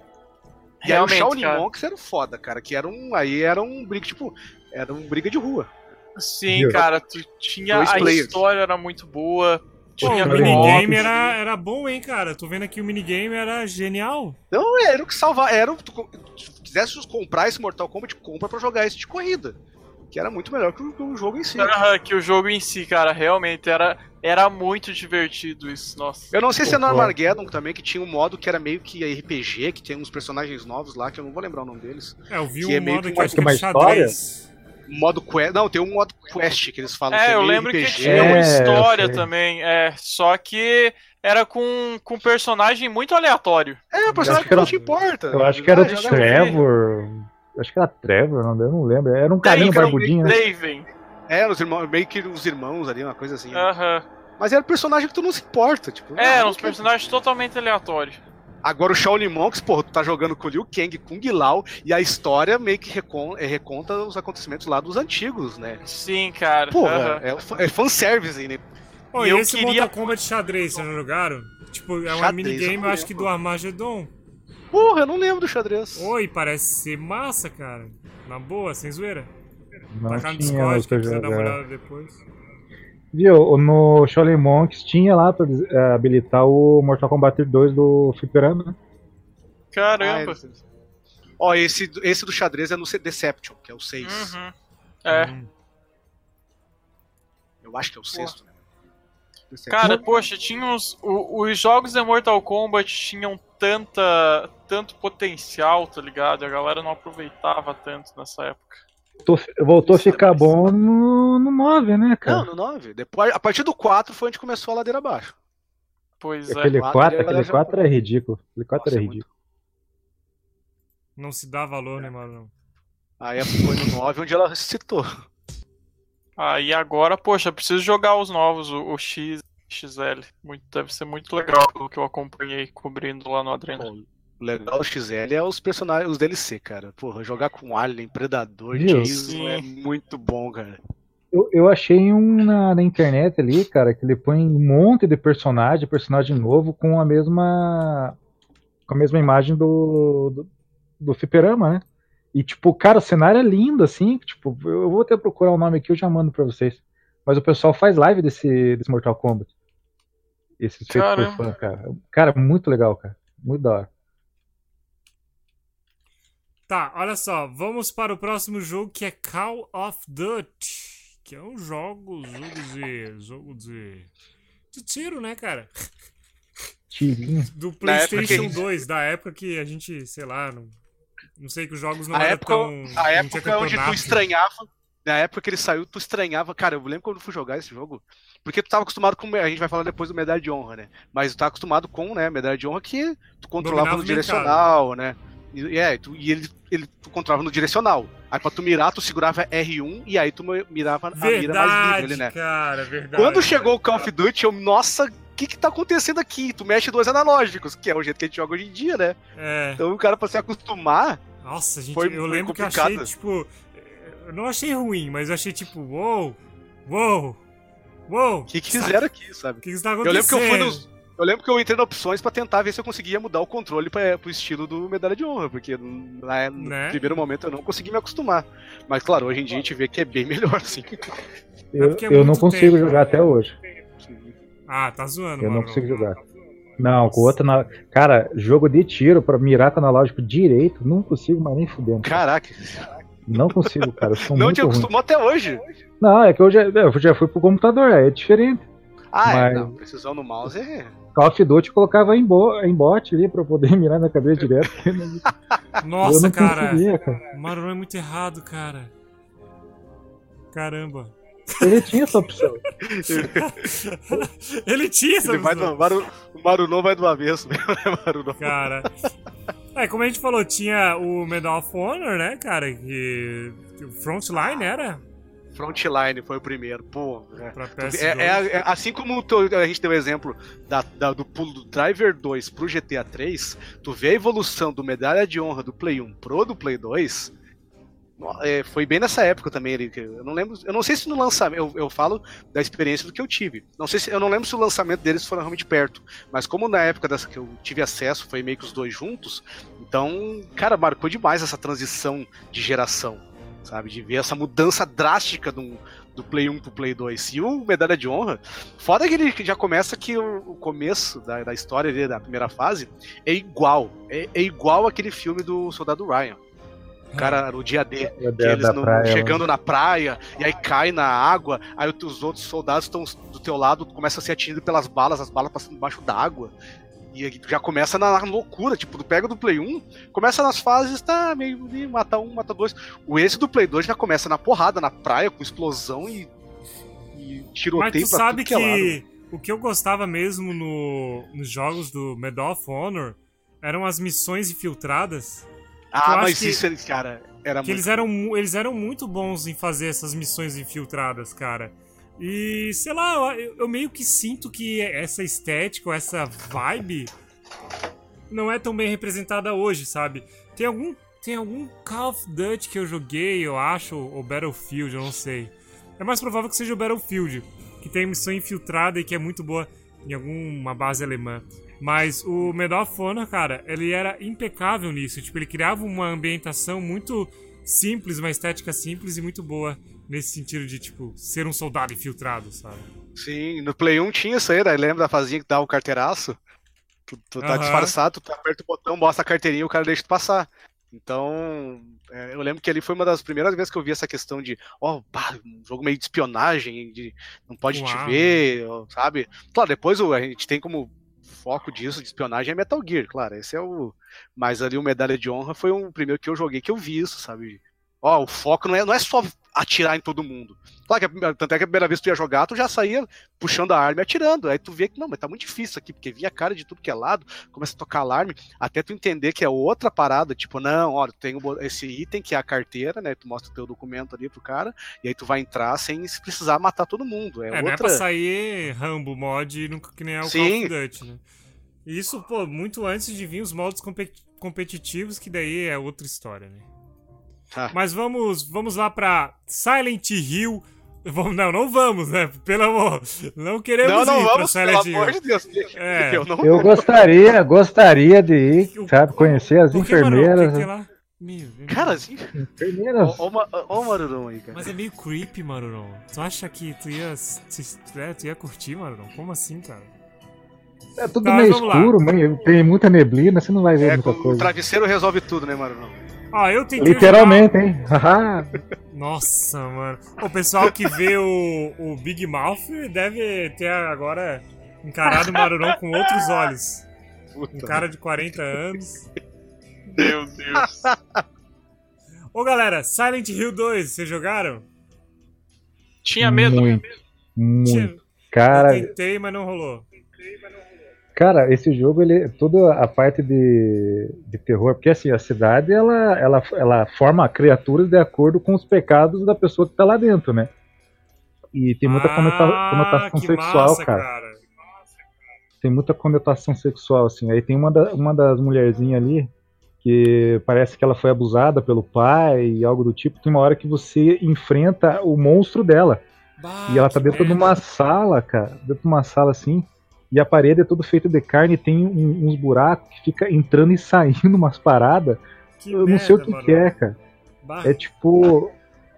[SPEAKER 2] E aí o Shaolin Monks era foda, cara. Que era um briga, tipo, era um briga de rua.
[SPEAKER 3] Sim, cara, tu tinha a história era muito boa.
[SPEAKER 1] O minigame era bom, hein, cara. Tô vendo aqui o minigame era genial.
[SPEAKER 2] Não, era o que salvava. Se tu quisesse comprar esse Mortal Kombat, compra pra jogar esse de corrida. Que era muito melhor que o jogo em si.
[SPEAKER 3] Que o jogo em si, cara, realmente era muito divertido isso, nossa.
[SPEAKER 2] Eu não sei se é no Armageddon também, que tinha um modo que era meio que RPG, que tem uns personagens novos lá, que eu não vou lembrar o nome deles.
[SPEAKER 1] Eu vi
[SPEAKER 2] que
[SPEAKER 1] um modo que acho que é xadrez.
[SPEAKER 2] Modo quest. Não, tem um modo quest que eles falam.
[SPEAKER 3] Eu lembro RPG. Que tinha uma história também. Só que era com personagem muito aleatório.
[SPEAKER 2] O personagem que não te importa.
[SPEAKER 4] Eu acho que era o Trevor. Acho que era Trevor, eu não lembro. Era um carinho barbudinho.
[SPEAKER 3] Draven.
[SPEAKER 2] Meio que os irmãos ali, uma coisa assim.
[SPEAKER 3] Né?
[SPEAKER 2] Mas era um personagem que tu não se importa. Tipo,
[SPEAKER 3] eram uns personagens totalmente aleatórios.
[SPEAKER 2] Agora o Shaolin Monks, tu tá jogando com o Liu Kang, com o Lao, e a história meio que reconta os acontecimentos lá dos antigos, né?
[SPEAKER 3] Sim, cara.
[SPEAKER 2] É fanservice aí, né?
[SPEAKER 1] E esse Mortal Kombat xadrez, vocês já jogaram? Tipo, é um minigame, eu acho que do Armageddon.
[SPEAKER 2] Porra, eu não lembro do xadrez.
[SPEAKER 1] Oi, parece ser massa, cara. Na boa, sem zoeira.
[SPEAKER 4] Não
[SPEAKER 1] tá no
[SPEAKER 4] tinha
[SPEAKER 1] Discord, quem quiser dar uma olhada depois.
[SPEAKER 4] Viu, no Shaolin Monks tinha lá pra habilitar o Mortal Kombat 2 do Fliperama, né?
[SPEAKER 3] Caramba.
[SPEAKER 2] Esse do xadrez é no Deception, que é o 6. Eu acho que é o 6º, né?
[SPEAKER 3] Cara, poxa, tinha os jogos de Mortal Kombat tinham tanto potencial, tá ligado? A galera não aproveitava tanto nessa época.
[SPEAKER 4] Voltou a ficar bom no 9, né, cara?
[SPEAKER 2] Não, no 9. Depois, a partir do 4 foi onde começou a ladeira abaixo.
[SPEAKER 3] Pois
[SPEAKER 4] aquele 4 é ridículo. Aquele 4 é ridículo.
[SPEAKER 1] Não se dá valor, né, mano?
[SPEAKER 2] Aí foi no 9 onde ela ressuscitou.
[SPEAKER 3] E agora, poxa, preciso jogar os novos, o XL. Deve ser muito legal o que eu acompanhei cobrindo lá no Adrena.
[SPEAKER 2] O legal do XL é os personagens, os DLC, cara. Porra, jogar com Alien, Predador, Jason é muito bom, cara.
[SPEAKER 4] Eu achei um na internet ali, cara, que ele põe um monte de personagem novo com a mesma imagem do Fliperama, né? E, tipo, cara, o cenário é lindo, assim, tipo, eu vou até procurar o nome aqui, eu já mando pra vocês. Mas o pessoal faz live desse Mortal Kombat. Esses feitos por fã, cara. Cara, muito legal, cara. Muito da hora.
[SPEAKER 1] Tá, olha só, vamos para o próximo jogo, que é Call of Duty, que é um jogo de tiro, né, cara?
[SPEAKER 4] Tirinho.
[SPEAKER 1] Do PlayStation 2, da época que a gente, sei lá, não sei, que os jogos não eram tão...
[SPEAKER 2] A época onde tu estranhava, na época que ele saiu, tu estranhava. Cara, eu lembro quando eu fui jogar esse jogo, porque tu tava acostumado com, a gente vai falar depois do Medalha de Honra, né? Mas tu tava acostumado com, né, Medalha de Honra que tu controlava no direcional, né? Tu controlava no direcional. Aí pra tu mirar, tu segurava R1 e aí tu mirava a mira mais livre, né?
[SPEAKER 1] Cara, verdade.
[SPEAKER 2] Quando chegou o Call of Duty, nossa, o que tá acontecendo aqui? Tu mexe 2 analógicos, que é o jeito que a gente joga hoje em dia, né? Então o cara, pra se acostumar,
[SPEAKER 1] Nossa, gente, eu lembro que eu achei, tipo... Eu não achei ruim, mas eu achei, tipo, uou.
[SPEAKER 2] O que fizeram aqui, sabe?
[SPEAKER 1] O que tá acontecendo?
[SPEAKER 2] Eu lembro que eu entrei nas opções pra tentar ver se eu conseguia mudar o controle pro estilo do Medalha de Honra, porque no primeiro momento eu não consegui me acostumar. Mas claro, hoje em dia a gente vê que é bem melhor, assim.
[SPEAKER 4] Eu não consigo jogar até hoje.
[SPEAKER 1] Ah, tá zoando,
[SPEAKER 4] Eu não consigo jogar. Não, com outra... Cara, jogo de tiro pra mirar com analógico direito, não consigo mais nem fudendo.
[SPEAKER 2] Caraca.
[SPEAKER 4] Não consigo, cara. Eu sou
[SPEAKER 2] não
[SPEAKER 4] muito
[SPEAKER 2] te acostumou até hoje?
[SPEAKER 4] Não, é que eu já fui pro computador, é diferente.
[SPEAKER 2] Mas... não, precisão no mouse é...
[SPEAKER 4] Call of Duty colocava em bot ali pra eu poder mirar na cadeira direto.
[SPEAKER 1] Nossa, cara. O Maruron é muito errado, cara. Caramba.
[SPEAKER 4] Ele tinha essa opção.
[SPEAKER 1] Ele tinha essa opção.
[SPEAKER 2] O Marunon vai do avesso mesmo, né, Marunon?
[SPEAKER 1] Cara. Como a gente falou, tinha o Medal of Honor, né, cara? Que o Frontline era?
[SPEAKER 2] Frontline foi o primeiro, pô.
[SPEAKER 1] PS2.
[SPEAKER 2] Assim como a gente deu o exemplo do pulo do Driver 2 pro GTA 3, tu vê a evolução do Medalha de Honra do Play 1 pro do Play 2, foi bem nessa época também. Eu não sei se no lançamento, eu falo da experiência do que eu tive. Eu não lembro se o lançamento deles foi realmente perto, mas como na época que eu tive acesso, foi meio que os dois juntos, então, cara, marcou demais essa transição de geração. Sabe, de ver essa mudança drástica do Play 1 pro Play 2. E o Medalha de Honra, foda que ele já começa que o começo da história dele, da primeira fase, é igual. É igual aquele filme do Soldado Ryan. O cara, no dia D, que eles chegando na praia, e aí cai na água, aí os outros soldados estão do teu lado, começam a ser atingidos pelas balas, as balas passando embaixo da água. E já começa na loucura, tipo, tu pega do Play 1, começa nas fases, tá meio de mata um, mata dois. Esse do Play 2 já começa na porrada, na praia, com explosão e tiroteio.
[SPEAKER 1] Mas tu sabe que o que eu gostava mesmo nos jogos do Medal of Honor eram as missões infiltradas.
[SPEAKER 2] Mas isso, cara, era
[SPEAKER 1] muito... Eles eram muito bons em fazer essas missões infiltradas, cara. E, sei lá, eu meio que sinto que essa estética, ou essa vibe, não é tão bem representada hoje, sabe? Tem algum Call of Duty que eu joguei, eu acho, ou Battlefield, eu não sei. É mais provável que seja o Battlefield, que tem missão infiltrada e que é muito boa em alguma base alemã. Mas o Medal of Honor, cara, ele era impecável nisso. Tipo, ele criava uma ambientação muito simples, uma estética simples e muito boa. Nesse sentido de, tipo, ser um soldado infiltrado, sabe?
[SPEAKER 2] Sim, no Play 1 tinha isso aí, né? Lembra da fazinha que dá o carteiraço? Tu tá disfarçado, tu aperta o botão, mostra a carteirinha e o cara deixa tu passar. Então, eu lembro que ali foi uma das primeiras vezes que eu vi essa questão de um jogo meio de espionagem, de não pode te ver, sabe? Claro, depois a gente tem como foco disso, de espionagem, é Metal Gear, claro, esse é o... Mas ali o Medalha de Honra foi o primeiro que eu joguei que eu vi isso, sabe? O foco não é só atirar em todo mundo. Claro que tanto é que a primeira vez que tu ia jogar, tu já saía puxando a arma e atirando. Aí tu vê que não, mas tá muito difícil aqui, porque vinha cara de tudo que é lado, começa a tocar alarme, até tu entender que é outra parada, tipo, não, olha, tem esse item que é a carteira, né? Tu mostra o teu documento ali pro cara, e aí tu vai entrar sem precisar matar todo mundo.
[SPEAKER 1] Não é pra sair Rambo mod que nem é o Call of Duty, né? Isso, pô, muito antes de vir os modos competitivos, que daí é outra história, né? Mas vamos lá pra Silent Hill. Não vamos, né? Pelo amor. Não queremos ir pra Silent Hill.
[SPEAKER 2] Pelo amor de Deus.
[SPEAKER 4] Eu gostaria de ir, sabe? Conhecer as enfermeiras.
[SPEAKER 1] Que lá?
[SPEAKER 2] Cara, assim.
[SPEAKER 4] Enfermeiras.
[SPEAKER 2] Ó o Maruron aí, cara.
[SPEAKER 1] Mas é meio creepy, Maruron. Tu acha que tu ia curtir, Maruron? Como assim, cara?
[SPEAKER 4] É tudo meio escuro, tem muita neblina, você não vai ver muita coisa.
[SPEAKER 2] O travesseiro resolve tudo, né, Maruron?
[SPEAKER 1] Eu tentei
[SPEAKER 4] literalmente,
[SPEAKER 1] jogar...
[SPEAKER 4] hein?
[SPEAKER 1] Nossa, mano. O pessoal que vê o Big Mouth deve ter agora encarado o Maruron com outros olhos. Um cara de 40 anos.
[SPEAKER 3] Meu Deus.
[SPEAKER 1] Ô, galera, Silent Hill 2, vocês jogaram?
[SPEAKER 3] Tinha medo.
[SPEAKER 4] Muito. Cara...
[SPEAKER 1] Eu tentei, mas não rolou.
[SPEAKER 4] Cara, esse jogo, toda a parte de terror, porque assim, a cidade, ela forma criaturas de acordo com os pecados da pessoa que tá lá dentro, né? E tem muita conotação sexual,
[SPEAKER 1] massa,
[SPEAKER 4] cara. Tem muita conotação sexual, assim. Aí tem uma das mulherzinhas ali, que parece que ela foi abusada pelo pai e algo do tipo. Tem uma hora que você enfrenta o monstro dela. E ela tá dentro de uma sala, cara. Dentro de uma sala assim. E a parede é toda feita de carne e tem uns buracos que fica entrando e saindo umas paradas. Eu não sei o que é, cara. É tipo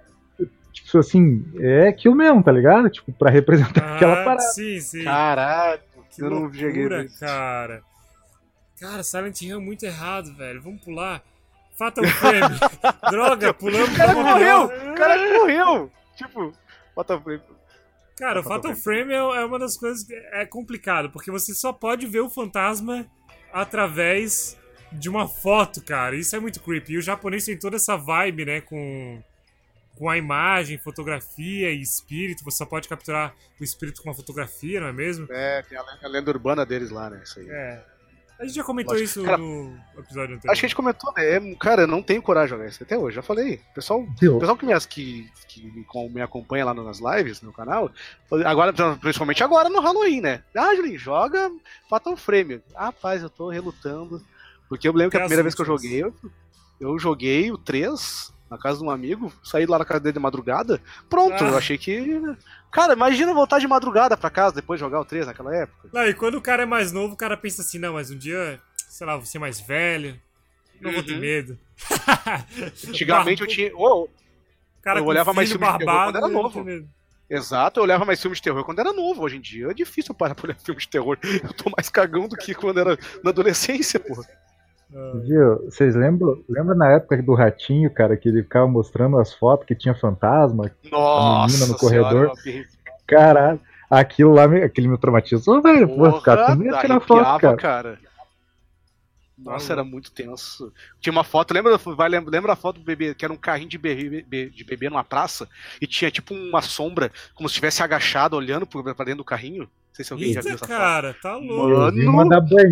[SPEAKER 4] assim, é aquilo mesmo, tá ligado? Tipo, pra representar aquela parada.
[SPEAKER 1] Sim.
[SPEAKER 2] Caralho,
[SPEAKER 1] que eu não joguei, cara. Cara, Silent Hill é muito errado, velho. Vamos pular. Fatal Frame. Droga, pulamos.
[SPEAKER 2] O cara correu. Tipo, Fatal Frame.
[SPEAKER 1] Cara, o Fatal Frame é uma das coisas que é complicado, porque você só pode ver o fantasma através de uma foto, cara. Isso é muito creepy. E o japonês tem toda essa vibe, né, com a imagem, fotografia e espírito. Você só pode capturar o espírito com uma fotografia, não é mesmo?
[SPEAKER 2] É, tem a lenda urbana deles lá, né? Isso aí.
[SPEAKER 1] A gente já comentou isso no episódio anterior.
[SPEAKER 2] Acho que a gente comentou, né? Cara, eu não tenho coragem de jogar isso até hoje, já falei. O pessoal que me acompanha lá nas lives, no canal, agora, principalmente agora no Halloween, né? Julinho, joga Fatal Frame. Rapaz, eu tô relutando. Porque eu lembro que a primeira vez que eu joguei o 3 na casa de um amigo, saí lá na casa dele de madrugada, pronto, eu achei que... Cara, imagina voltar de madrugada pra casa depois de jogar o 3 naquela época.
[SPEAKER 1] Não, e quando o cara é mais novo, o cara pensa assim, não, mas um dia, sei lá, vou ser mais velho, não vou ter medo.
[SPEAKER 2] Antigamente eu tinha...
[SPEAKER 1] cara,
[SPEAKER 2] eu olhava mais filme de terror quando era novo.
[SPEAKER 1] Medo.
[SPEAKER 2] Exato, eu olhava mais filme de terror quando era novo. Hoje em dia é difícil parar pra olhar filme de terror. Eu tô mais cagão do que quando era na adolescência, porra.
[SPEAKER 4] Viu? Vocês lembram na época do Ratinho, cara, que ele ficava mostrando as fotos que tinha fantasma?
[SPEAKER 2] Nossa,
[SPEAKER 4] a menina no corredor. Caralho, aquilo lá aquele me traumatizou, velho. Pô, ficar com medo de tirar foto, cara.
[SPEAKER 2] Nossa, era muito tenso. Tinha uma foto, lembra a foto do bebê, que era um carrinho de bebê numa praça, e tinha tipo uma sombra, como se estivesse agachado, olhando pra dentro do carrinho? Não sei se alguém já viu essa
[SPEAKER 1] cara, foto. Tá louco.
[SPEAKER 4] Eu vi uma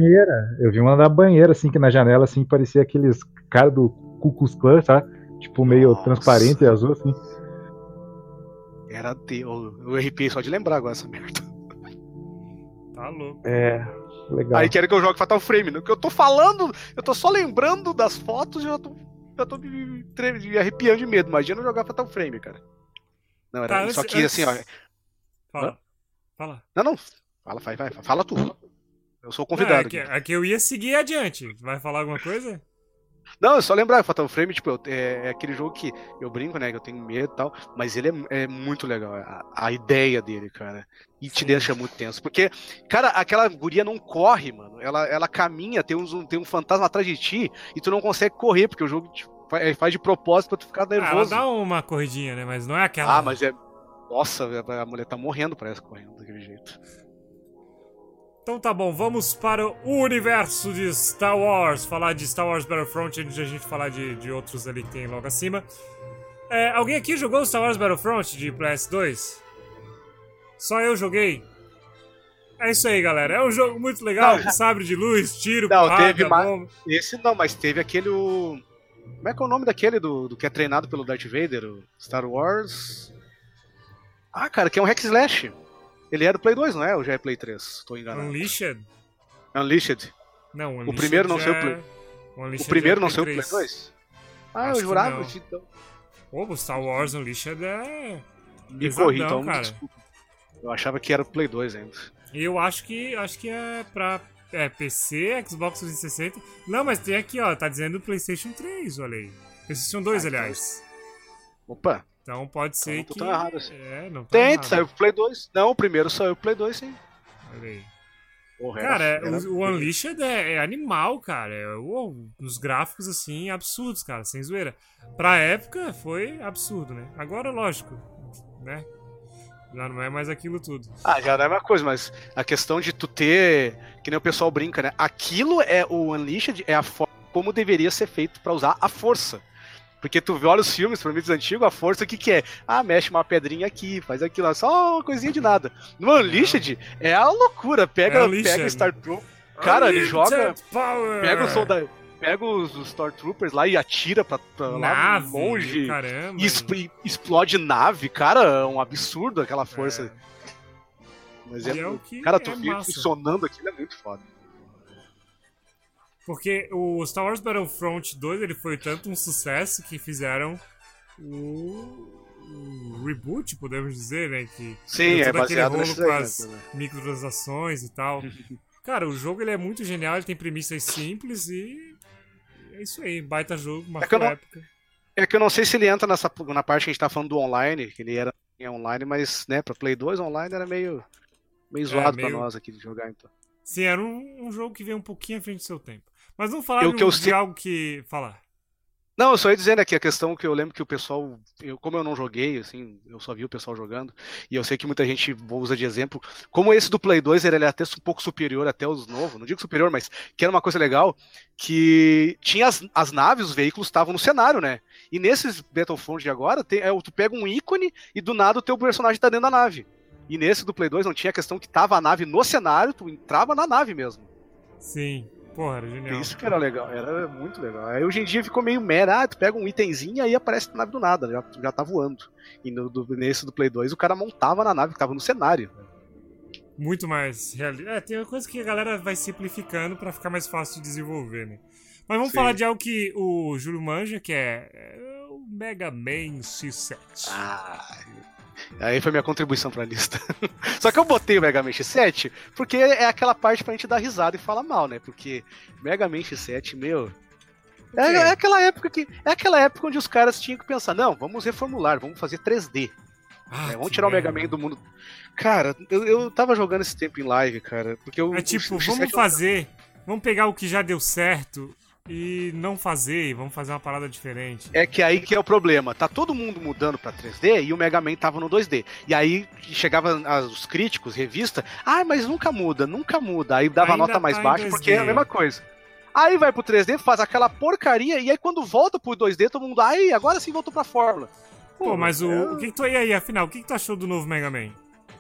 [SPEAKER 4] da banheira, assim, que na janela, assim, parecia aqueles caras do Ku Klux Klan, sabe? Tipo, meio transparente e azul, assim.
[SPEAKER 2] Era o RP só de lembrar agora essa merda.
[SPEAKER 1] Tá louco.
[SPEAKER 4] Legal.
[SPEAKER 2] Aí quero que eu jogue Fatal Frame. No que eu tô falando, eu tô só lembrando das fotos e já tô me arrepiando de medo. Imagina eu jogar Fatal Frame, cara. Não, era só que assim, ó.
[SPEAKER 1] Fala.
[SPEAKER 2] Não. Fala tu. Eu sou o convidado.
[SPEAKER 1] É que eu ia seguir adiante. Vai falar alguma coisa?
[SPEAKER 2] Não, é só lembrar que Fatal Frame, tipo, é aquele jogo que eu brinco, né, que eu tenho medo e tal, mas ele é muito legal, a ideia dele, cara, e te deixa muito tenso, porque, cara, aquela guria não corre, mano, ela caminha, tem um fantasma atrás de ti, e tu não consegue correr, porque o jogo faz de propósito pra tu ficar nervoso.
[SPEAKER 1] Ela dá uma corridinha, né, mas não é aquela...
[SPEAKER 2] mas nossa, a mulher tá morrendo, parece, correndo daquele jeito.
[SPEAKER 1] Então tá bom, vamos para o universo de Star Wars. Falar de Star Wars Battlefront antes de a gente falar de outros ali que tem logo acima. Alguém aqui jogou Star Wars Battlefront de PS2? Só eu joguei. É isso aí, galera. É um jogo muito legal. Sabre de luz, tiro, porrada, bomba.
[SPEAKER 2] Esse não, mas teve aquele... Como é que é o nome daquele do que é treinado pelo Darth Vader? O Star Wars... cara, que é um hack slash. Ele é do Play 2, não é? Ou já é Play 3? Tô enganado.
[SPEAKER 1] Unleashed?
[SPEAKER 2] Não,
[SPEAKER 1] Unleashed.
[SPEAKER 2] O primeiro não saiu Play. O primeiro não saiu Play 2?
[SPEAKER 1] Acho
[SPEAKER 2] eu jurava. Então...
[SPEAKER 1] o Star Wars Unleashed é...
[SPEAKER 2] Me corri, então, cara. Desculpa. Eu achava que era o Play 2 ainda.
[SPEAKER 1] E eu acho que é pra PC, Xbox 360. Não, mas tem aqui, ó, tá dizendo PlayStation 3, olha aí. PlayStation 2, aliás.
[SPEAKER 2] Opa.
[SPEAKER 1] Então pode ser que...
[SPEAKER 2] Não tá errado assim.
[SPEAKER 1] Não tá
[SPEAKER 2] tem,
[SPEAKER 1] errado.
[SPEAKER 2] Saiu pro Play 2. Não, o primeiro saiu pro Play 2, sim.
[SPEAKER 1] Olha aí.
[SPEAKER 2] Porra,
[SPEAKER 1] cara, o Unleashed é animal, cara. Os gráficos, assim, absurdos, cara, sem zoeira. Pra época, foi absurdo, né? Agora, lógico, né? Já não é mais aquilo tudo.
[SPEAKER 2] Já não é uma coisa, mas a questão de tu ter... Que nem o pessoal brinca, né? Aquilo o Unleashed é a forma como deveria ser feito pra usar a força. Porque tu olha os filmes, pra mim, dos antigos, a força, o que é? mexe uma pedrinha aqui, faz aquilo, só uma coisinha de nada. No Unleashed, é a loucura. Pega Star Trooper, cara, ele joga, pega os Stormtroopers lá e atira pra lá longe, e explode nave, cara, é um absurdo aquela força. Mas cara, tu vê funcionando aquilo, é muito foda.
[SPEAKER 1] Porque o Star Wars Battlefront 2 ele foi tanto um sucesso que fizeram o reboot, podemos dizer, né? Que
[SPEAKER 2] sim, é baseado
[SPEAKER 1] nesse com as
[SPEAKER 2] né?
[SPEAKER 1] microtransações e tal. Cara, o jogo ele é muito genial, ele tem premissas simples e é isso aí, baita jogo, marcou época.
[SPEAKER 2] É que eu não sei se ele entra na parte que a gente tá falando do online, que ele era online, mas, né, pra Play 2 online era meio zoado pra nós aqui de jogar, então.
[SPEAKER 1] Sim, era um jogo que veio um pouquinho à frente do seu tempo. Mas vamos falar de algo que... Falar.
[SPEAKER 2] Não, eu só ia dizendo aqui a questão que eu lembro que o pessoal, como eu não joguei, assim, eu só vi o pessoal jogando, e eu sei que muita gente usa de exemplo, como esse do Play 2, ele é até um pouco superior até os novos, não digo superior, mas que era uma coisa legal, que tinha as naves, os veículos estavam no cenário, né? E nesses Battlefront de agora, tu pega um ícone e do nada o teu personagem tá dentro da nave. E nesse do Play 2 não tinha a questão que tava a nave no cenário, tu entrava na nave mesmo.
[SPEAKER 1] Sim. Porra, era genial.
[SPEAKER 2] Isso que era legal, era muito legal. Aí hoje em dia ficou meio mera, tu pega um itemzinho e aí aparece na nave do nada, já tá voando. E nesse do Play 2 o cara montava na nave que tava no cenário.
[SPEAKER 1] Muito mais realista. Tem uma coisa que a galera vai simplificando pra ficar mais fácil de desenvolver, né? Mas vamos falar de algo que o Júlio manja, que é o Mega Man X7.
[SPEAKER 2] Aí foi minha contribuição pra lista. Só que eu botei o Mega Man X7 porque é aquela parte pra gente dar risada e falar mal, né? Porque Mega Man X7, meu... É aquela época onde os caras tinham que pensar, não, vamos reformular, vamos fazer 3D. Vamos tirar o Mega Man do mundo. Cara, eu tava jogando esse tempo em live, cara. Porque
[SPEAKER 1] vamos pegar o que já deu certo e não fazer, vamos fazer uma parada diferente.
[SPEAKER 2] É que aí que é o problema, tá todo mundo mudando pra 3D e o Mega Man tava no 2D. E aí chegava os críticos, revista, mas nunca muda. Aí dava a nota mais baixa porque é a mesma coisa. Aí vai pro 3D, faz aquela porcaria e aí quando volta pro 2D todo mundo, agora sim voltou pra fórmula.
[SPEAKER 1] Pô, mas o que tu... E aí, afinal, o que tu achou do novo Mega Man?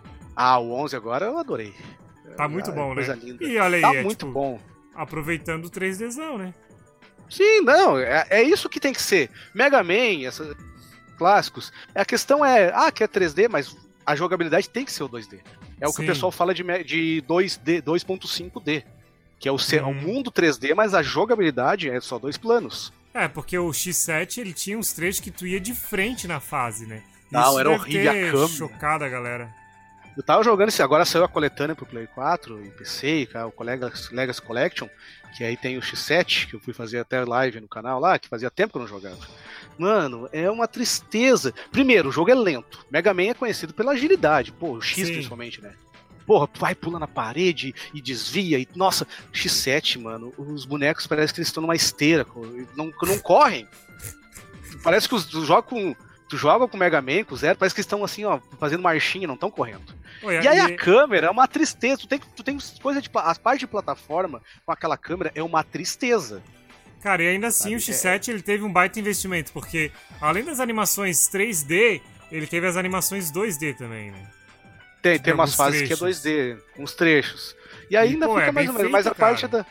[SPEAKER 2] O 11 agora eu adorei.
[SPEAKER 1] Tá muito bom, né?
[SPEAKER 2] Linda.
[SPEAKER 1] E olha aí,
[SPEAKER 2] tá muito bom.
[SPEAKER 1] Aproveitando o 3Dzão, né?
[SPEAKER 2] Sim, não, é isso que tem que ser. Mega Man, esses clássicos, a questão que é 3D, mas a jogabilidade tem que ser o 2D. É o que o pessoal fala de 2D, 2.5D, que é o mundo 3D, mas a jogabilidade é só 2 planos.
[SPEAKER 1] Porque o X7, ele tinha uns trechos que tu ia de frente na fase, né?
[SPEAKER 2] Não, era horrível a câmera.
[SPEAKER 1] Chocado a galera.
[SPEAKER 2] Eu tava jogando agora saiu a coletânea pro Play 4 e PC, o Legacy Collection, que aí tem o X7, que eu fui fazer até live no canal lá, que fazia tempo que eu não jogava. Mano, é uma tristeza. Primeiro, o jogo é lento. Mega Man é conhecido pela agilidade, o X principalmente, né? Porra, vai, pula na parede e desvia. E, nossa, X7, mano, os bonecos parece que eles estão numa esteira, não correm. Parece que tu joga com o Mega Man, com o Zero, parece que eles estão assim, fazendo marchinha, não estão correndo. E aí a câmera é uma tristeza. Tu tem coisa de... A parte de plataforma com aquela câmera é uma tristeza.
[SPEAKER 1] Cara, e ainda assim o X7 ele teve um baita investimento, porque além das animações 3D, ele teve as animações 2D também, né?
[SPEAKER 2] Tem umas fases trechos. Que é 2D, uns trechos. E aí ainda fica mais ou menos, mas a parte da...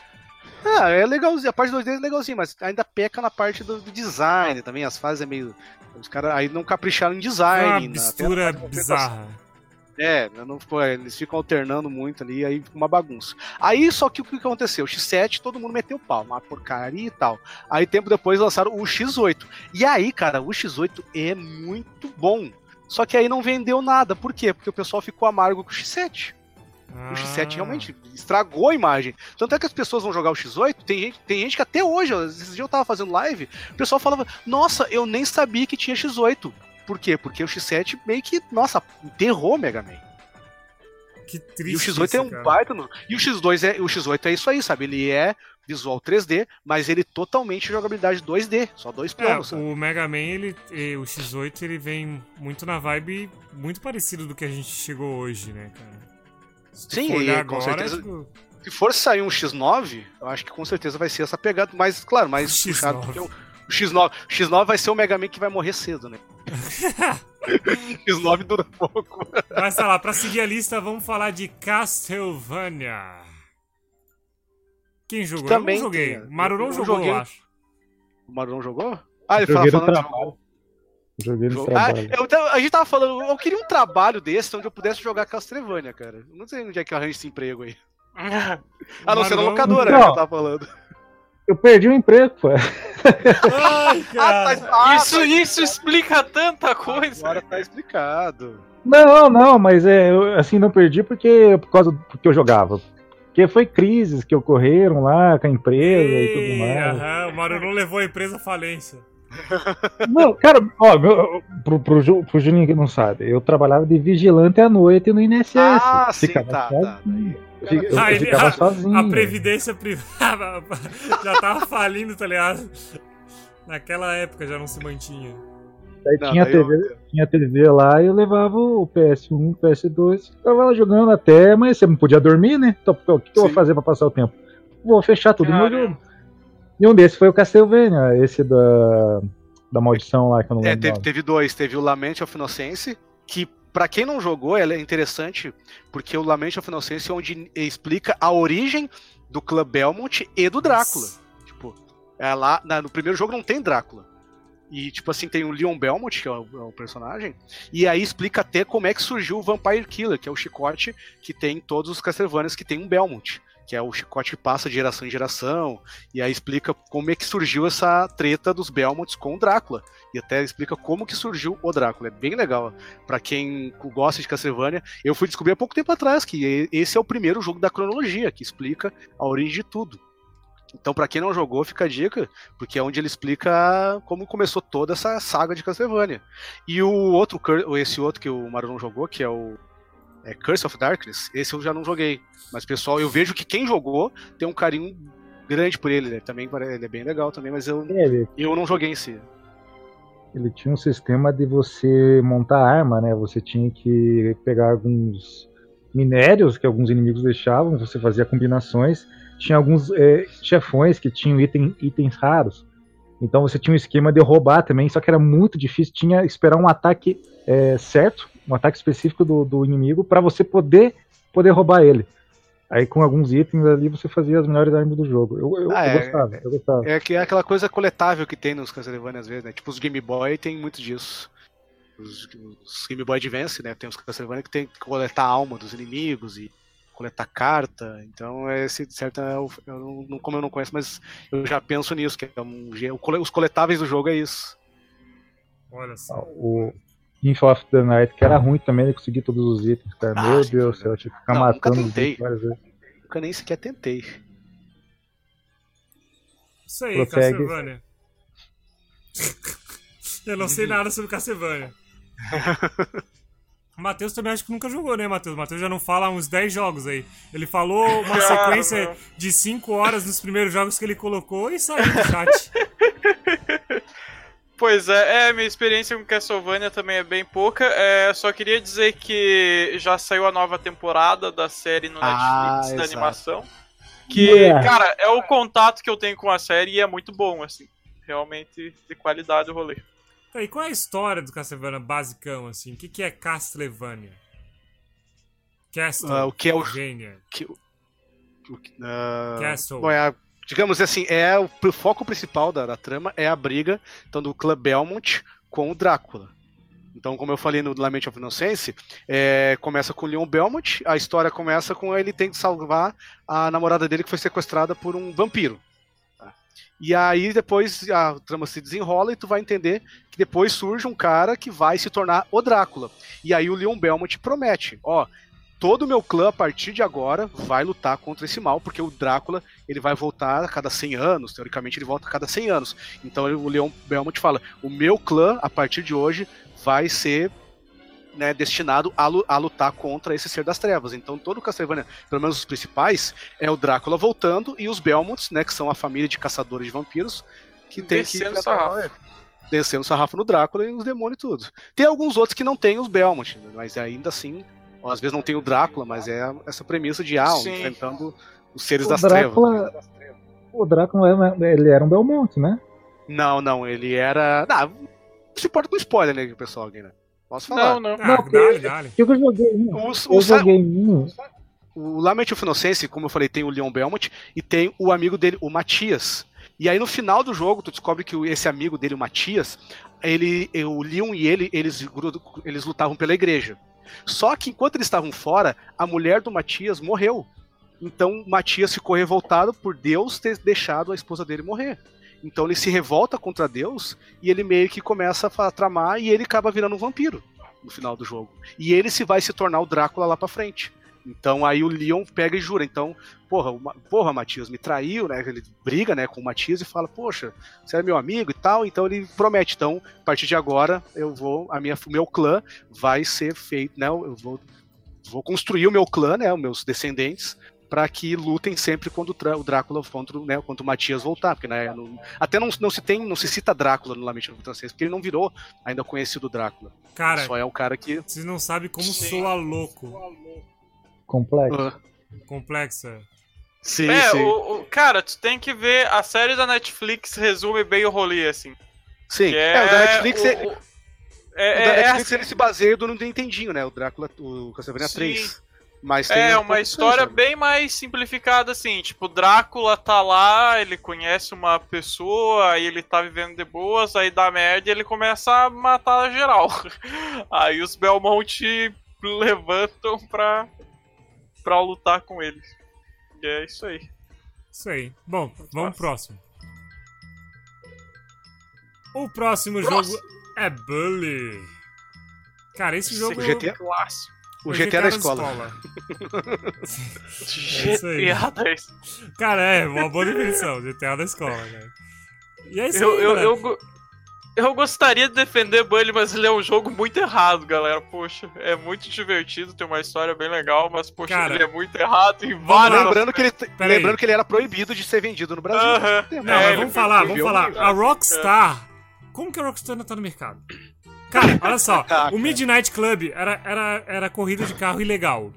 [SPEAKER 2] é legalzinho, a parte 2D é legalzinho, mas ainda peca na parte do design também, as fases é meio... Os caras aí não capricharam em design.
[SPEAKER 1] É uma mistura bizarra.
[SPEAKER 2] Não ficou, eles ficam alternando muito ali, aí fica uma bagunça. Aí só que o que aconteceu? O X7 todo mundo meteu pau, uma porcaria e tal. Aí tempo depois lançaram o X8. E aí, cara, o X8 é muito bom. Só que aí não vendeu nada. Por quê? Porque o pessoal ficou amargo com o X7. O X7 realmente estragou a imagem. Tanto é que as pessoas vão jogar o X8, tem gente que até hoje, esses dias eu tava fazendo live, o pessoal falava, nossa, eu nem sabia que tinha X8. Por quê? Porque o X7 meio que, nossa, enterrou o Mega Man.
[SPEAKER 1] Que triste.
[SPEAKER 2] E o X8 é um baita... E o X8 é isso aí, sabe? Ele é visual 3D, mas ele totalmente jogabilidade 2D, só 2 planos.
[SPEAKER 1] O Mega Man, o X8, ele vem muito na vibe muito parecido do que a gente chegou hoje, né, cara?
[SPEAKER 2] Sim, com certeza. Se for sair um X9, eu acho que com certeza vai ser essa pegada, mas, claro, mais puxado, porque o X9 vai ser o Mega Man que vai morrer cedo, né? X9 dura pouco.
[SPEAKER 1] Mas tá lá, pra seguir a lista, vamos falar de Castlevania. Quem jogou?
[SPEAKER 2] Também
[SPEAKER 1] eu não joguei. O Maruron jogou, eu acho.
[SPEAKER 2] O Maruron jogou? Ele fala falando de jogo.
[SPEAKER 4] Joguei no trabalho.
[SPEAKER 2] A gente tava falando, eu queria um trabalho desse onde eu pudesse jogar Castlevania, cara. Eu não sei onde é que eu arranjo esse emprego aí. A não ser na locadora, que eu tava falando.
[SPEAKER 4] Eu perdi o emprego, pô.
[SPEAKER 1] Ai, cara.
[SPEAKER 3] Isso explica tanta coisa.
[SPEAKER 2] Agora tá explicado.
[SPEAKER 4] Não, mas eu, assim, não perdi porque eu jogava. Porque foi crises que ocorreram lá com a empresa e tudo mais.
[SPEAKER 1] O Maru não levou a empresa à falência.
[SPEAKER 4] Não, cara, ó, pro Juninho que não sabe, eu trabalhava de vigilante à noite no INSS.
[SPEAKER 2] Ah,
[SPEAKER 4] ficava
[SPEAKER 2] sim, tá.
[SPEAKER 4] Eu ficava sozinho.
[SPEAKER 1] A Previdência Privada já tava falindo, tá ligado? Naquela época já não se mantinha.
[SPEAKER 4] Aí tinha TV lá e eu levava o PS1, o PS2, ficava lá jogando até, mas você não podia dormir, né? Então, o que eu vou fazer pra passar o tempo? Vou fechar tudo no jogo. E um desses foi o Castlevania, esse da maldição lá que eu não lembro.
[SPEAKER 2] Teve dois, teve o Lament of Innocence, que pra quem não jogou, é interessante, porque o Lament of Innocence é onde explica a origem do clã Belmont e do Drácula. Tipo, lá no primeiro jogo não tem Drácula. E, tipo assim, tem o Leon Belmont, que é o personagem, e aí explica até como é que surgiu o Vampire Killer, que é o chicote que tem em todos os Castlevanias que tem um Belmont, que é o chicote que passa de geração em geração, e aí explica como é que surgiu essa treta dos Belmonts com o Drácula, e até explica como que surgiu o Drácula. É bem legal, pra quem gosta de Castlevania. Eu fui descobrir há pouco tempo atrás que esse é o primeiro jogo da cronologia, que explica a origem de tudo. Então, pra quem não jogou, fica a dica, porque é onde ele explica como começou toda essa saga de Castlevania. E esse outro que o Maru não jogou, que é o Curse of Darkness, esse eu já não joguei. Mas, pessoal, eu vejo que quem jogou tem um carinho grande por ele, né? Também ele é bem legal também, mas eu não joguei em si.
[SPEAKER 4] Ele tinha um sistema de você montar arma, né? Você tinha que pegar alguns minérios que alguns inimigos deixavam, você fazia combinações. Tinha alguns chefões que tinham itens raros. Então você tinha um esquema de roubar também, só que era muito difícil. Tinha que esperar um ataque certo, um ataque específico do inimigo, para você poder roubar ele. Aí com alguns itens ali você fazia as melhores armas do jogo. Eu gostava.
[SPEAKER 2] É que é aquela coisa coletável que tem nos Castlevania às vezes, né? Tipo os Game Boy tem muito disso. Os Game Boy Advance, né? Tem os Castlevania que tem que coletar a alma dos inimigos e coletar carta. Então esse certo como eu não conheço, mas eu já penso nisso, que é os coletáveis do jogo é isso.
[SPEAKER 1] Olha só.
[SPEAKER 4] O Info of the Night, que era ruim também, ele conseguir todos os itens, cara. Meu Deus do céu, eu tinha que ficar matando
[SPEAKER 2] os itens várias vezes. Nunca nem sequer tentei.
[SPEAKER 1] Isso aí, Castlevania. Eu não sei nada sobre Castlevania. O Matheus também acho que nunca jogou, né, Matheus? O Matheus já não fala há uns 10 jogos aí. Ele falou uma sequência de 5 horas nos primeiros jogos que ele colocou e saiu do chat.
[SPEAKER 3] Pois minha experiência com Castlevania também é bem pouca. Só queria dizer que já saiu a nova temporada da série no Netflix, da animação. Que, cara, é o contato que eu tenho com a série e é muito bom, assim. Realmente de qualidade o rolê.
[SPEAKER 1] E qual é a história do Castlevania basicão, assim? O que é Castlevania?
[SPEAKER 2] O que é o
[SPEAKER 1] Gênia.
[SPEAKER 2] Castle. Bom, digamos assim, o foco principal da trama é a briga então, do clã Belmont com o Drácula. Então, como eu falei no Lament of Innocence, começa com o Leon Belmont, a história começa com ele tendo que salvar a namorada dele que foi sequestrada por um vampiro. E aí depois a trama se desenrola e tu vai entender que depois surge um cara que vai se tornar o Drácula. E aí o Leon Belmont promete, todo o meu clã a partir de agora vai lutar contra esse mal, porque o Drácula ele vai voltar a cada 100 anos, teoricamente ele volta a cada 100 anos. Então o Leon Belmont fala, o meu clã a partir de hoje vai ser destinado a lutar contra esse ser das trevas. Então todo o Castlevania, pelo menos os principais, é o Drácula voltando e os Belmonts, que são a família de caçadores de vampiros, que tem
[SPEAKER 3] descendo sarrafo.
[SPEAKER 2] Descendo sarrafo no Drácula e os demônios e tudo. Tem alguns outros que não tem os Belmonts, mas ainda assim, às vezes não tem o Drácula, mas é essa premissa de enfrentando os seres das trevas.
[SPEAKER 4] O Drácula, ele era um Belmont, né?
[SPEAKER 2] Não, ele era... Não se importa com spoiler, né, pessoal, aqui, né? Posso falar?
[SPEAKER 3] Não.
[SPEAKER 1] Dale.
[SPEAKER 4] Eu joguei
[SPEAKER 2] o Lament of Innocence, como eu falei, tem o Leon Belmont e tem o amigo dele, o Matias. E aí no final do jogo, tu descobre que esse amigo dele, o Matias, o Leon e eles lutavam pela igreja. Só que enquanto eles estavam fora, a mulher do Matias morreu. Então Matias ficou revoltado por Deus ter deixado a esposa dele morrer. Então ele se revolta contra Deus e ele meio que começa a tramar e ele acaba virando um vampiro no final do jogo. E ele vai se tornar o Drácula lá pra frente. Então aí o Leon pega e jura. Então, porra, Matias me traiu, né? Ele briga, né, com o Matias e fala, poxa, você é meu amigo e tal. Então ele promete, então, a partir de agora, o meu clã vai ser feito, né? Eu vou construir o meu clã, né? Os meus descendentes, para que lutem sempre quando o Drácula contra o Matias voltar, porque né, até não se cita Drácula no Lament of Transcendence, porque ele não virou ainda conhecido Drácula.
[SPEAKER 1] Cara,
[SPEAKER 2] só é o cara que...
[SPEAKER 1] Vocês não sabem como soa louco.
[SPEAKER 4] Complexo.
[SPEAKER 1] Complexa.
[SPEAKER 2] Sim,
[SPEAKER 3] sim. Cara, tu tem que ver, a série da Netflix resume bem o rolê, assim.
[SPEAKER 2] Sim, o da Netflix Netflix ele se baseia no Nintendinho, né? O Drácula, o Castlevania 3. Mas tem
[SPEAKER 3] uma história bem mais simplificada, assim. Tipo, Drácula tá lá, ele conhece uma pessoa, aí ele tá vivendo de boas, aí dá merda e ele começa a matar geral. Aí os Belmont levantam pra lutar com eles. E é isso aí.
[SPEAKER 1] Isso aí. Bom, vamos pro próximo. O próximo jogo é Bully. Cara, esse jogo...
[SPEAKER 2] GTA clássico. O GTA da escola.
[SPEAKER 3] GTA da escola.
[SPEAKER 1] Cara, é uma boa definição. GTA da escola, cara. E é isso aí,
[SPEAKER 3] eu gostaria de defender Bully, mas ele é um jogo muito errado, galera. Poxa, é muito divertido, tem uma história bem legal, mas, poxa, cara, ele é muito errado em vários...
[SPEAKER 2] Lembrando que ele era proibido de ser vendido no Brasil.
[SPEAKER 1] Não, mas vamos falar. A Rockstar... Como que a Rockstar ainda tá no mercado? Cara, olha só. O Midnight Club era corrida de carro ilegal.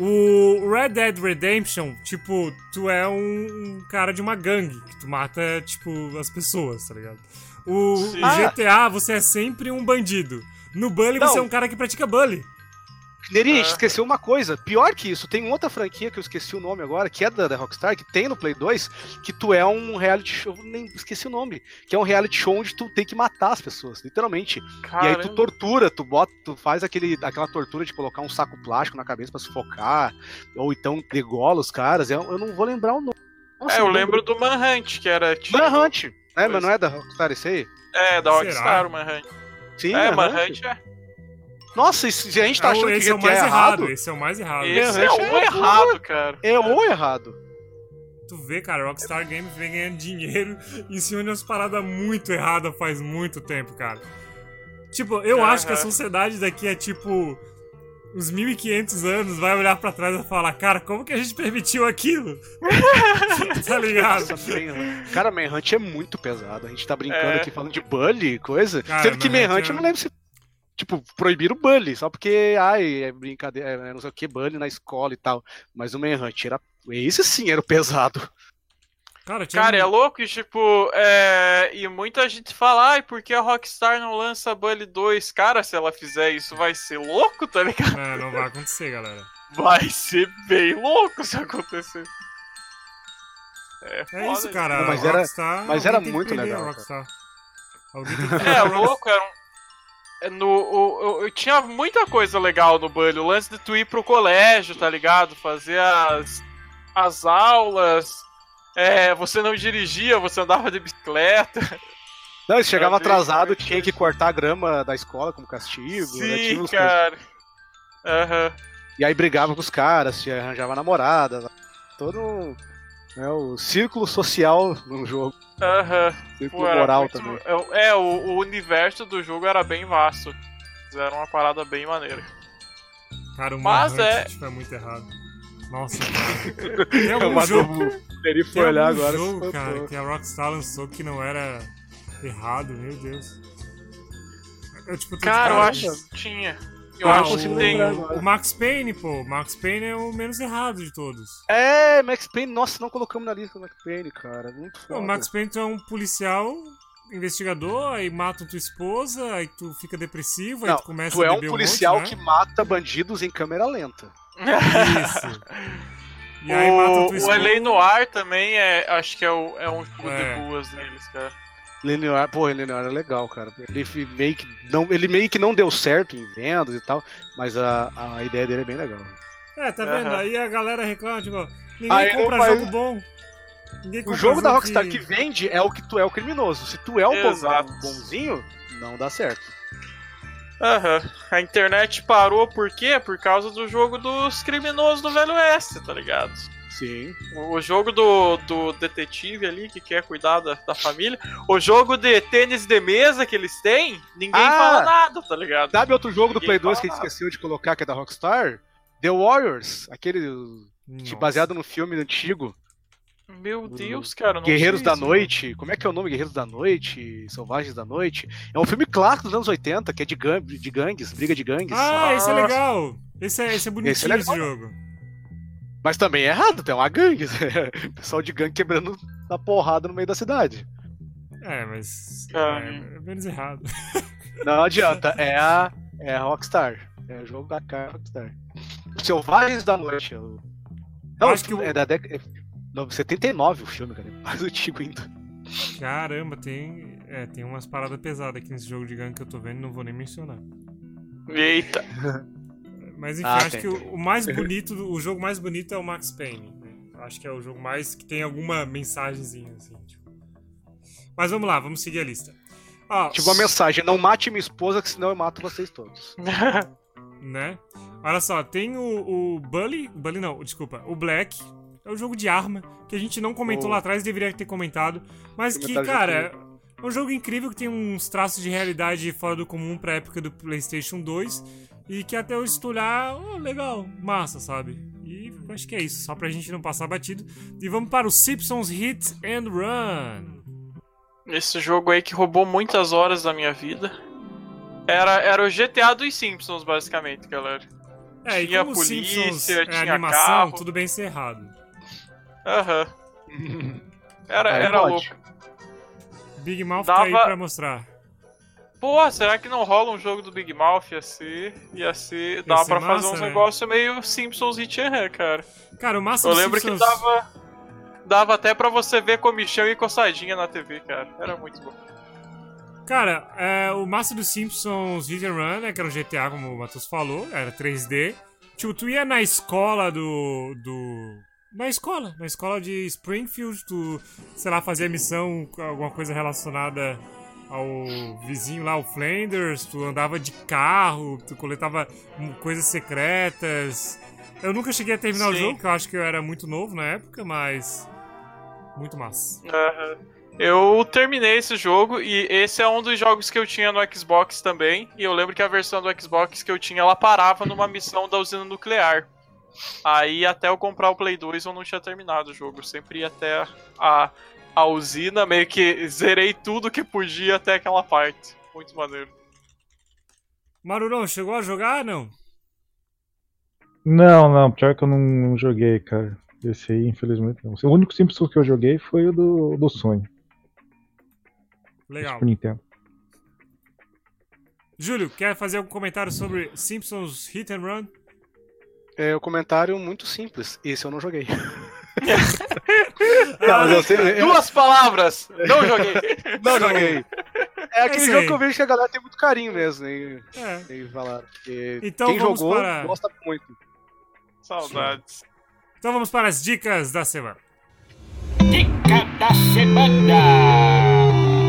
[SPEAKER 1] O Red Dead Redemption, tipo, tu é um cara de uma gangue, que tu mata, tipo, as pessoas, tá ligado? O GTA, você é sempre um bandido. No Bully, você é um cara que pratica Bully.
[SPEAKER 2] Neri, a gente esqueceu uma coisa. Pior que isso, tem outra franquia que eu esqueci o nome agora, que é da Rockstar, que tem no Play 2, que tu é um reality show, nem esqueci o nome, que é um reality show onde tu tem que matar as pessoas, literalmente. Caramba. E aí tu tortura, tu faz aquela tortura de colocar um saco plástico na cabeça pra sufocar, ou então degola os caras. Eu não vou lembrar o nome. Nossa,
[SPEAKER 3] eu lembro do Manhunt, que era tipo...
[SPEAKER 2] Manhunt, mas não é da Rockstar esse aí?
[SPEAKER 3] É, da Rockstar, o Manhunt.
[SPEAKER 2] Sim,
[SPEAKER 3] Manhunt é.
[SPEAKER 2] Nossa, se a gente tá achando que
[SPEAKER 1] esse é o mais errado. Esse é o mais errado.
[SPEAKER 3] Esse é o errado, cara.
[SPEAKER 2] É o errado.
[SPEAKER 1] Tu vê, cara, Rockstar Games vem ganhando dinheiro em cima de umas paradas muito erradas faz muito tempo, cara. Tipo, eu acho que a sociedade daqui é tipo... Uns 1500 anos vai olhar pra trás e vai falar, cara, como que a gente permitiu aquilo? Tá ligado?
[SPEAKER 2] Cara, Manhunt é muito pesado. A gente tá brincando aqui falando de Bully e coisa. Cara, sendo que Manhunt eu não lembro se... Tipo, proibiram o Bully, só porque, é brincadeira, não sei o que, Bully na escola e tal. Mas o Manhunt era... Esse sim era o pesado.
[SPEAKER 3] Cara, é louco, tipo, e muita gente fala, por que a Rockstar não lança Bully 2? Cara, se ela fizer isso, vai ser louco, tá ligado?
[SPEAKER 1] Não vai acontecer, galera.
[SPEAKER 3] Vai ser bem louco se acontecer.
[SPEAKER 1] É isso, cara.
[SPEAKER 2] Mas era muito legal.
[SPEAKER 1] Rockstar.
[SPEAKER 3] Louco, eu tinha muita coisa legal no Bully. O lance de tu ir pro colégio, tá ligado? Fazer as aulas. Você não dirigia, você andava de bicicleta.
[SPEAKER 2] Não, se chegava atrasado, tinha que cortar a grama da escola como castigo.
[SPEAKER 3] Sim, cara.
[SPEAKER 2] E aí brigava com os caras, se arranjava namorada. Todo o círculo social no jogo. Círculo moral também.
[SPEAKER 3] O universo do jogo era bem vasto. Fizeram uma parada bem maneira.
[SPEAKER 1] Cara, o Manhunt é muito errado. Nossa, cara. Tem algum jogo, cara, que a Rockstar lançou que não era errado, meu Deus.
[SPEAKER 3] Eu acho que tinha. Eu acho que tem.
[SPEAKER 1] O Max Payne, pô. Max Payne é o menos errado de todos.
[SPEAKER 2] Max Payne. Nossa, não colocamos na lista o Max Payne, cara. Muito foda.
[SPEAKER 1] O Max Payne, tu é um policial... investigador, aí matam tua esposa, aí tu fica depressivo, aí tu começa a beber
[SPEAKER 2] um policial que mata bandidos em câmera lenta.
[SPEAKER 1] Isso. E aí mata tua esposa.
[SPEAKER 3] O L.A. Noire também acho que é um jogo de boas deles, cara.
[SPEAKER 2] L.A. Noire é legal, cara. Ele meio que não deu certo em vendas e tal, mas a ideia dele é bem legal.
[SPEAKER 1] Tá vendo? Aí a galera reclama, tipo, ninguém compra jogo bom.
[SPEAKER 2] O jogo da Rockstar que vende é o que tu é o criminoso. Se tu é o bonzinho, não dá certo.
[SPEAKER 3] A internet parou por quê? Por causa do jogo dos criminosos do Velho Oeste, tá ligado?
[SPEAKER 2] Sim.
[SPEAKER 3] O jogo do detetive ali que quer cuidar da família. O jogo de tênis de mesa que eles têm, ninguém fala nada, tá ligado?
[SPEAKER 2] Sabe outro jogo do Play 2 que a gente esqueceu de colocar, que é da Rockstar? The Warriors, aquele baseado no filme antigo.
[SPEAKER 3] Meu Deus, cara, não
[SPEAKER 2] Guerreiros
[SPEAKER 3] sei
[SPEAKER 2] da
[SPEAKER 3] isso.
[SPEAKER 2] Noite. Como é que é o nome? Guerreiros da Noite, Selvagens da Noite. É um filme clássico dos anos 80, que é de gangues, briga de gangues.
[SPEAKER 1] Esse é legal. Esse é bonitinho esse jogo.
[SPEAKER 2] Mas também é errado, tem uma gangue. Pessoal de gangue quebrando a porrada no meio da cidade.
[SPEAKER 1] Mas é menos errado.
[SPEAKER 2] Não adianta, é a Rockstar. É o jogo da cara Rockstar. Selvagens da Noite. Não, acho que é da década... 79 o filme, cara. Mais antigo ainda.
[SPEAKER 1] Caramba, tem umas paradas pesadas aqui nesse jogo de gangue que eu tô vendo, não vou nem mencionar.
[SPEAKER 3] Eita!
[SPEAKER 1] Mas enfim, acho que o mais bonito, o jogo mais bonito é o Max Payne. Né? Acho que é o jogo mais que tem alguma mensagenzinha assim. Tipo. Mas vamos lá, vamos seguir a lista.
[SPEAKER 2] Tipo uma mensagem: não mate minha esposa, que senão eu mato vocês todos.
[SPEAKER 1] Né? Olha só, tem o o Black. É um jogo de arma, que a gente não comentou lá atrás, deveria ter comentado. Mas que, cara, é um jogo incrível que tem uns traços de realidade fora do comum pra época do PlayStation 2. E que até eu estudar, legal, massa, sabe? E acho que é isso, só pra gente não passar batido. E vamos para o Simpsons Hit and Run.
[SPEAKER 3] Esse jogo aí que roubou muitas horas da minha vida. Era o GTA dos Simpsons, basicamente, galera.
[SPEAKER 1] Tinha
[SPEAKER 3] polícia,
[SPEAKER 1] Simpsons,
[SPEAKER 3] tinha
[SPEAKER 1] animação,
[SPEAKER 3] carro.
[SPEAKER 1] tudo bem ser errado.
[SPEAKER 3] Era louco.
[SPEAKER 1] Big Mouth tá aí pra mostrar.
[SPEAKER 3] Pô, será que não rola um jogo do Big Mouth? Ia ser dá pra fazer uns negócios meio Simpsons Hit and Run, cara.
[SPEAKER 1] Cara, o massa
[SPEAKER 3] Eu
[SPEAKER 1] do
[SPEAKER 3] lembro
[SPEAKER 1] Simpsons...
[SPEAKER 3] que dava até pra você ver comichão e coçadinha na TV, cara. Era muito bom.
[SPEAKER 1] Cara, o massa do Simpsons Hit and Run, né, que era um GTA, como o Matheus falou, era 3D. Tipo, tu ia na escola Na escola de Springfield, tu, sei lá, fazia missão, alguma coisa relacionada ao vizinho lá, o Flanders, tu andava de carro, tu coletava coisas secretas. Eu nunca cheguei a terminar o jogo, porque eu acho que eu era muito novo na época, mas muito massa.
[SPEAKER 3] Eu terminei esse jogo e esse é um dos jogos que eu tinha no Xbox também, e eu lembro que a versão do Xbox que eu tinha, ela parava numa missão da usina nuclear. Aí até eu comprar o Play 2 eu não tinha terminado o jogo, eu sempre ia até a usina, meio que zerei tudo que podia até aquela parte. Muito maneiro.
[SPEAKER 1] Marurão, chegou a jogar, não?
[SPEAKER 4] Não, pior que eu não joguei, cara. Esse aí, infelizmente, não. O único Simpsons que eu joguei foi o do Sonho.
[SPEAKER 1] Legal.
[SPEAKER 4] Super Nintendo.
[SPEAKER 1] Júlio, quer fazer algum comentário sobre Simpsons Hit and Run?
[SPEAKER 2] É um comentário muito simples. Esse eu não joguei.
[SPEAKER 3] Duas palavras! Não joguei!
[SPEAKER 2] Não joguei. É aquele jogo que eu vejo que a galera tem muito carinho mesmo. Nem falar.
[SPEAKER 1] Então
[SPEAKER 2] quem jogou gosta muito.
[SPEAKER 3] Saudades.
[SPEAKER 1] Então vamos para as dicas da semana.
[SPEAKER 5] Dica da semana!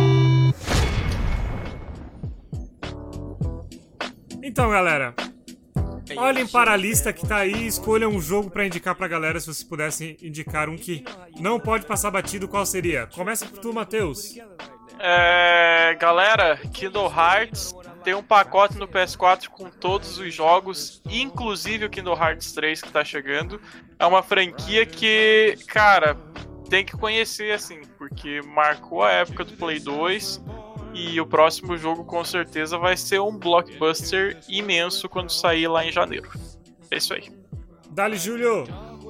[SPEAKER 1] Então, galera, olhem para a lista que tá aí e escolham um jogo pra indicar pra galera. Se vocês pudessem indicar um que não pode passar batido, qual seria? Começa por tu, Matheus.
[SPEAKER 3] Galera, Kingdom Hearts tem um pacote no PS4 com todos os jogos, inclusive o Kingdom Hearts 3 que tá chegando. É uma franquia que, cara, tem que conhecer, assim, porque marcou a época do Play 2 e o próximo jogo com certeza vai ser um blockbuster imenso quando sair lá em janeiro. É isso aí.
[SPEAKER 1] Dali, Júlio.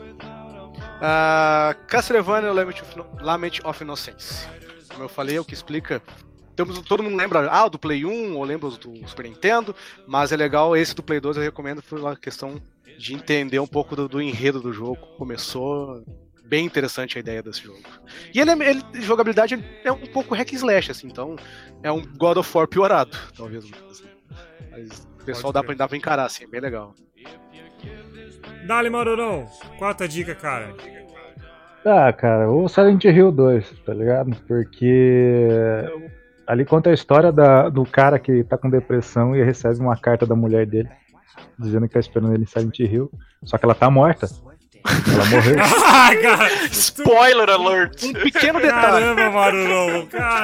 [SPEAKER 2] Castlevania Lament of Innocence. Como eu falei, é o que explica. Todo mundo lembra do Play 1 ou lembra do Super Nintendo, mas é legal, esse do Play 2 eu recomendo por uma questão de entender um pouco do enredo do jogo. Começou bem interessante a ideia desse jogo. E jogabilidade é um pouco hack and slash, assim, então é um God of War piorado, talvez. Assim. Mas o pessoal dá pra encarar, assim, é bem legal.
[SPEAKER 1] Dale, Marurão. Qual a tua dica, cara?
[SPEAKER 4] Ah, cara, o Silent Hill 2, tá ligado? Porque ali conta a história do cara que tá com depressão e recebe uma carta da mulher dele, dizendo que tá esperando ele em Silent Hill, só que ela tá morta. Ela morreu.
[SPEAKER 1] Cara,
[SPEAKER 3] spoiler alert!
[SPEAKER 2] Um pequeno detalhe.
[SPEAKER 1] Caramba, Marulão.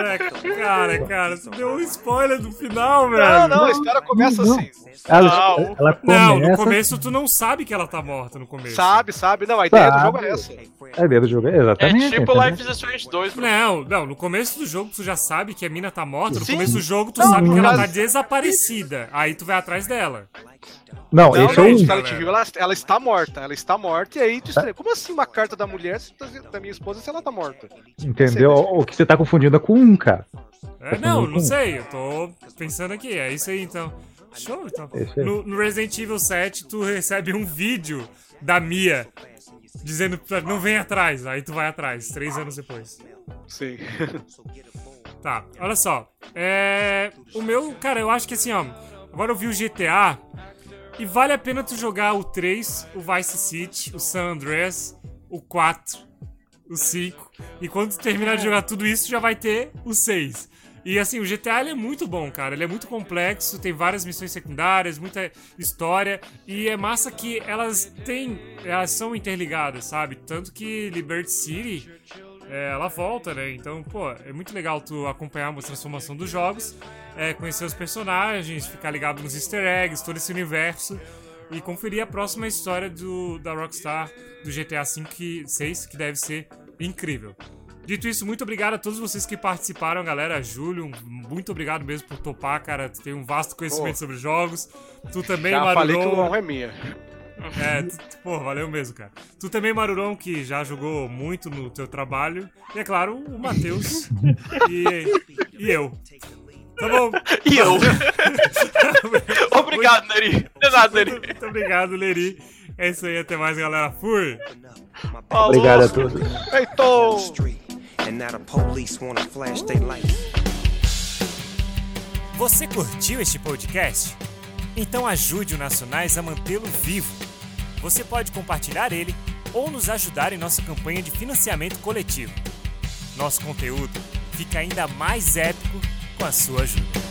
[SPEAKER 1] Cara, você deu um spoiler do final, velho.
[SPEAKER 2] Não, a história começa assim.
[SPEAKER 4] Ela começa...
[SPEAKER 1] Não, no começo tu não sabe que ela tá morta no começo.
[SPEAKER 2] Sabe. Não, a ideia do jogo é essa.
[SPEAKER 4] A ideia do jogo é exatamente.
[SPEAKER 3] É tipo Life is Strange 2, bro.
[SPEAKER 1] Não, no começo do jogo tu já sabe que a mina tá morta. No
[SPEAKER 2] Sim.
[SPEAKER 1] começo do jogo tu sabe que ela tá desaparecida. Aí tu vai atrás dela.
[SPEAKER 4] Não, esse é o
[SPEAKER 2] Silent Hill, ela está morta, e aí tu estranha. Como assim uma carta da mulher da minha esposa se ela tá morta?
[SPEAKER 4] Entendeu? O que você tá confundindo é com um, cara.
[SPEAKER 1] Não sei, eu tô pensando aqui, é isso aí então. Show, então. No Resident Evil 7 tu recebe um vídeo da Mia dizendo pra não vem atrás, aí tu vai atrás, 3 anos depois.
[SPEAKER 2] Sim.
[SPEAKER 1] Tá, olha só. O meu, cara, eu acho que assim, ó, agora eu vi o GTA e vale a pena tu jogar o 3, o Vice City, o San Andreas, o 4, o 5. E quando tu terminar de jogar tudo isso, já vai ter o 6. E assim, o GTA ele é muito bom, cara. Ele é muito complexo, tem várias missões secundárias, muita história. E é massa que elas são interligadas, sabe? Tanto que Liberty City, ela volta, né? Então, pô, é muito legal tu acompanhar a transformação dos jogos, conhecer os personagens, ficar ligado nos easter eggs, todo esse universo. E conferir a próxima história da Rockstar, do GTA V 6, que deve ser incrível. Dito isso, muito obrigado a todos vocês que participaram, galera. Júlio, muito obrigado mesmo por topar, cara. Tu tem um vasto conhecimento sobre jogos. Tu também, Marurão. Já falei que o honra é minha. Valeu mesmo, cara. Tu também, Marurão, que já jogou muito no teu trabalho. E, é claro, o Matheus e eu. Tá bom.
[SPEAKER 3] E eu. Obrigado, Leri. De nada, Leri.
[SPEAKER 1] Muito obrigado, Leri. É isso aí, até mais, galera. Fui.
[SPEAKER 4] Obrigado a todos.
[SPEAKER 2] Feito!
[SPEAKER 1] Você curtiu este podcast? Então ajude o Nacionais a mantê-lo vivo. Você pode compartilhar ele ou nos ajudar em nossa campanha de financiamento coletivo. Nosso conteúdo fica ainda mais épico com a sua ajuda.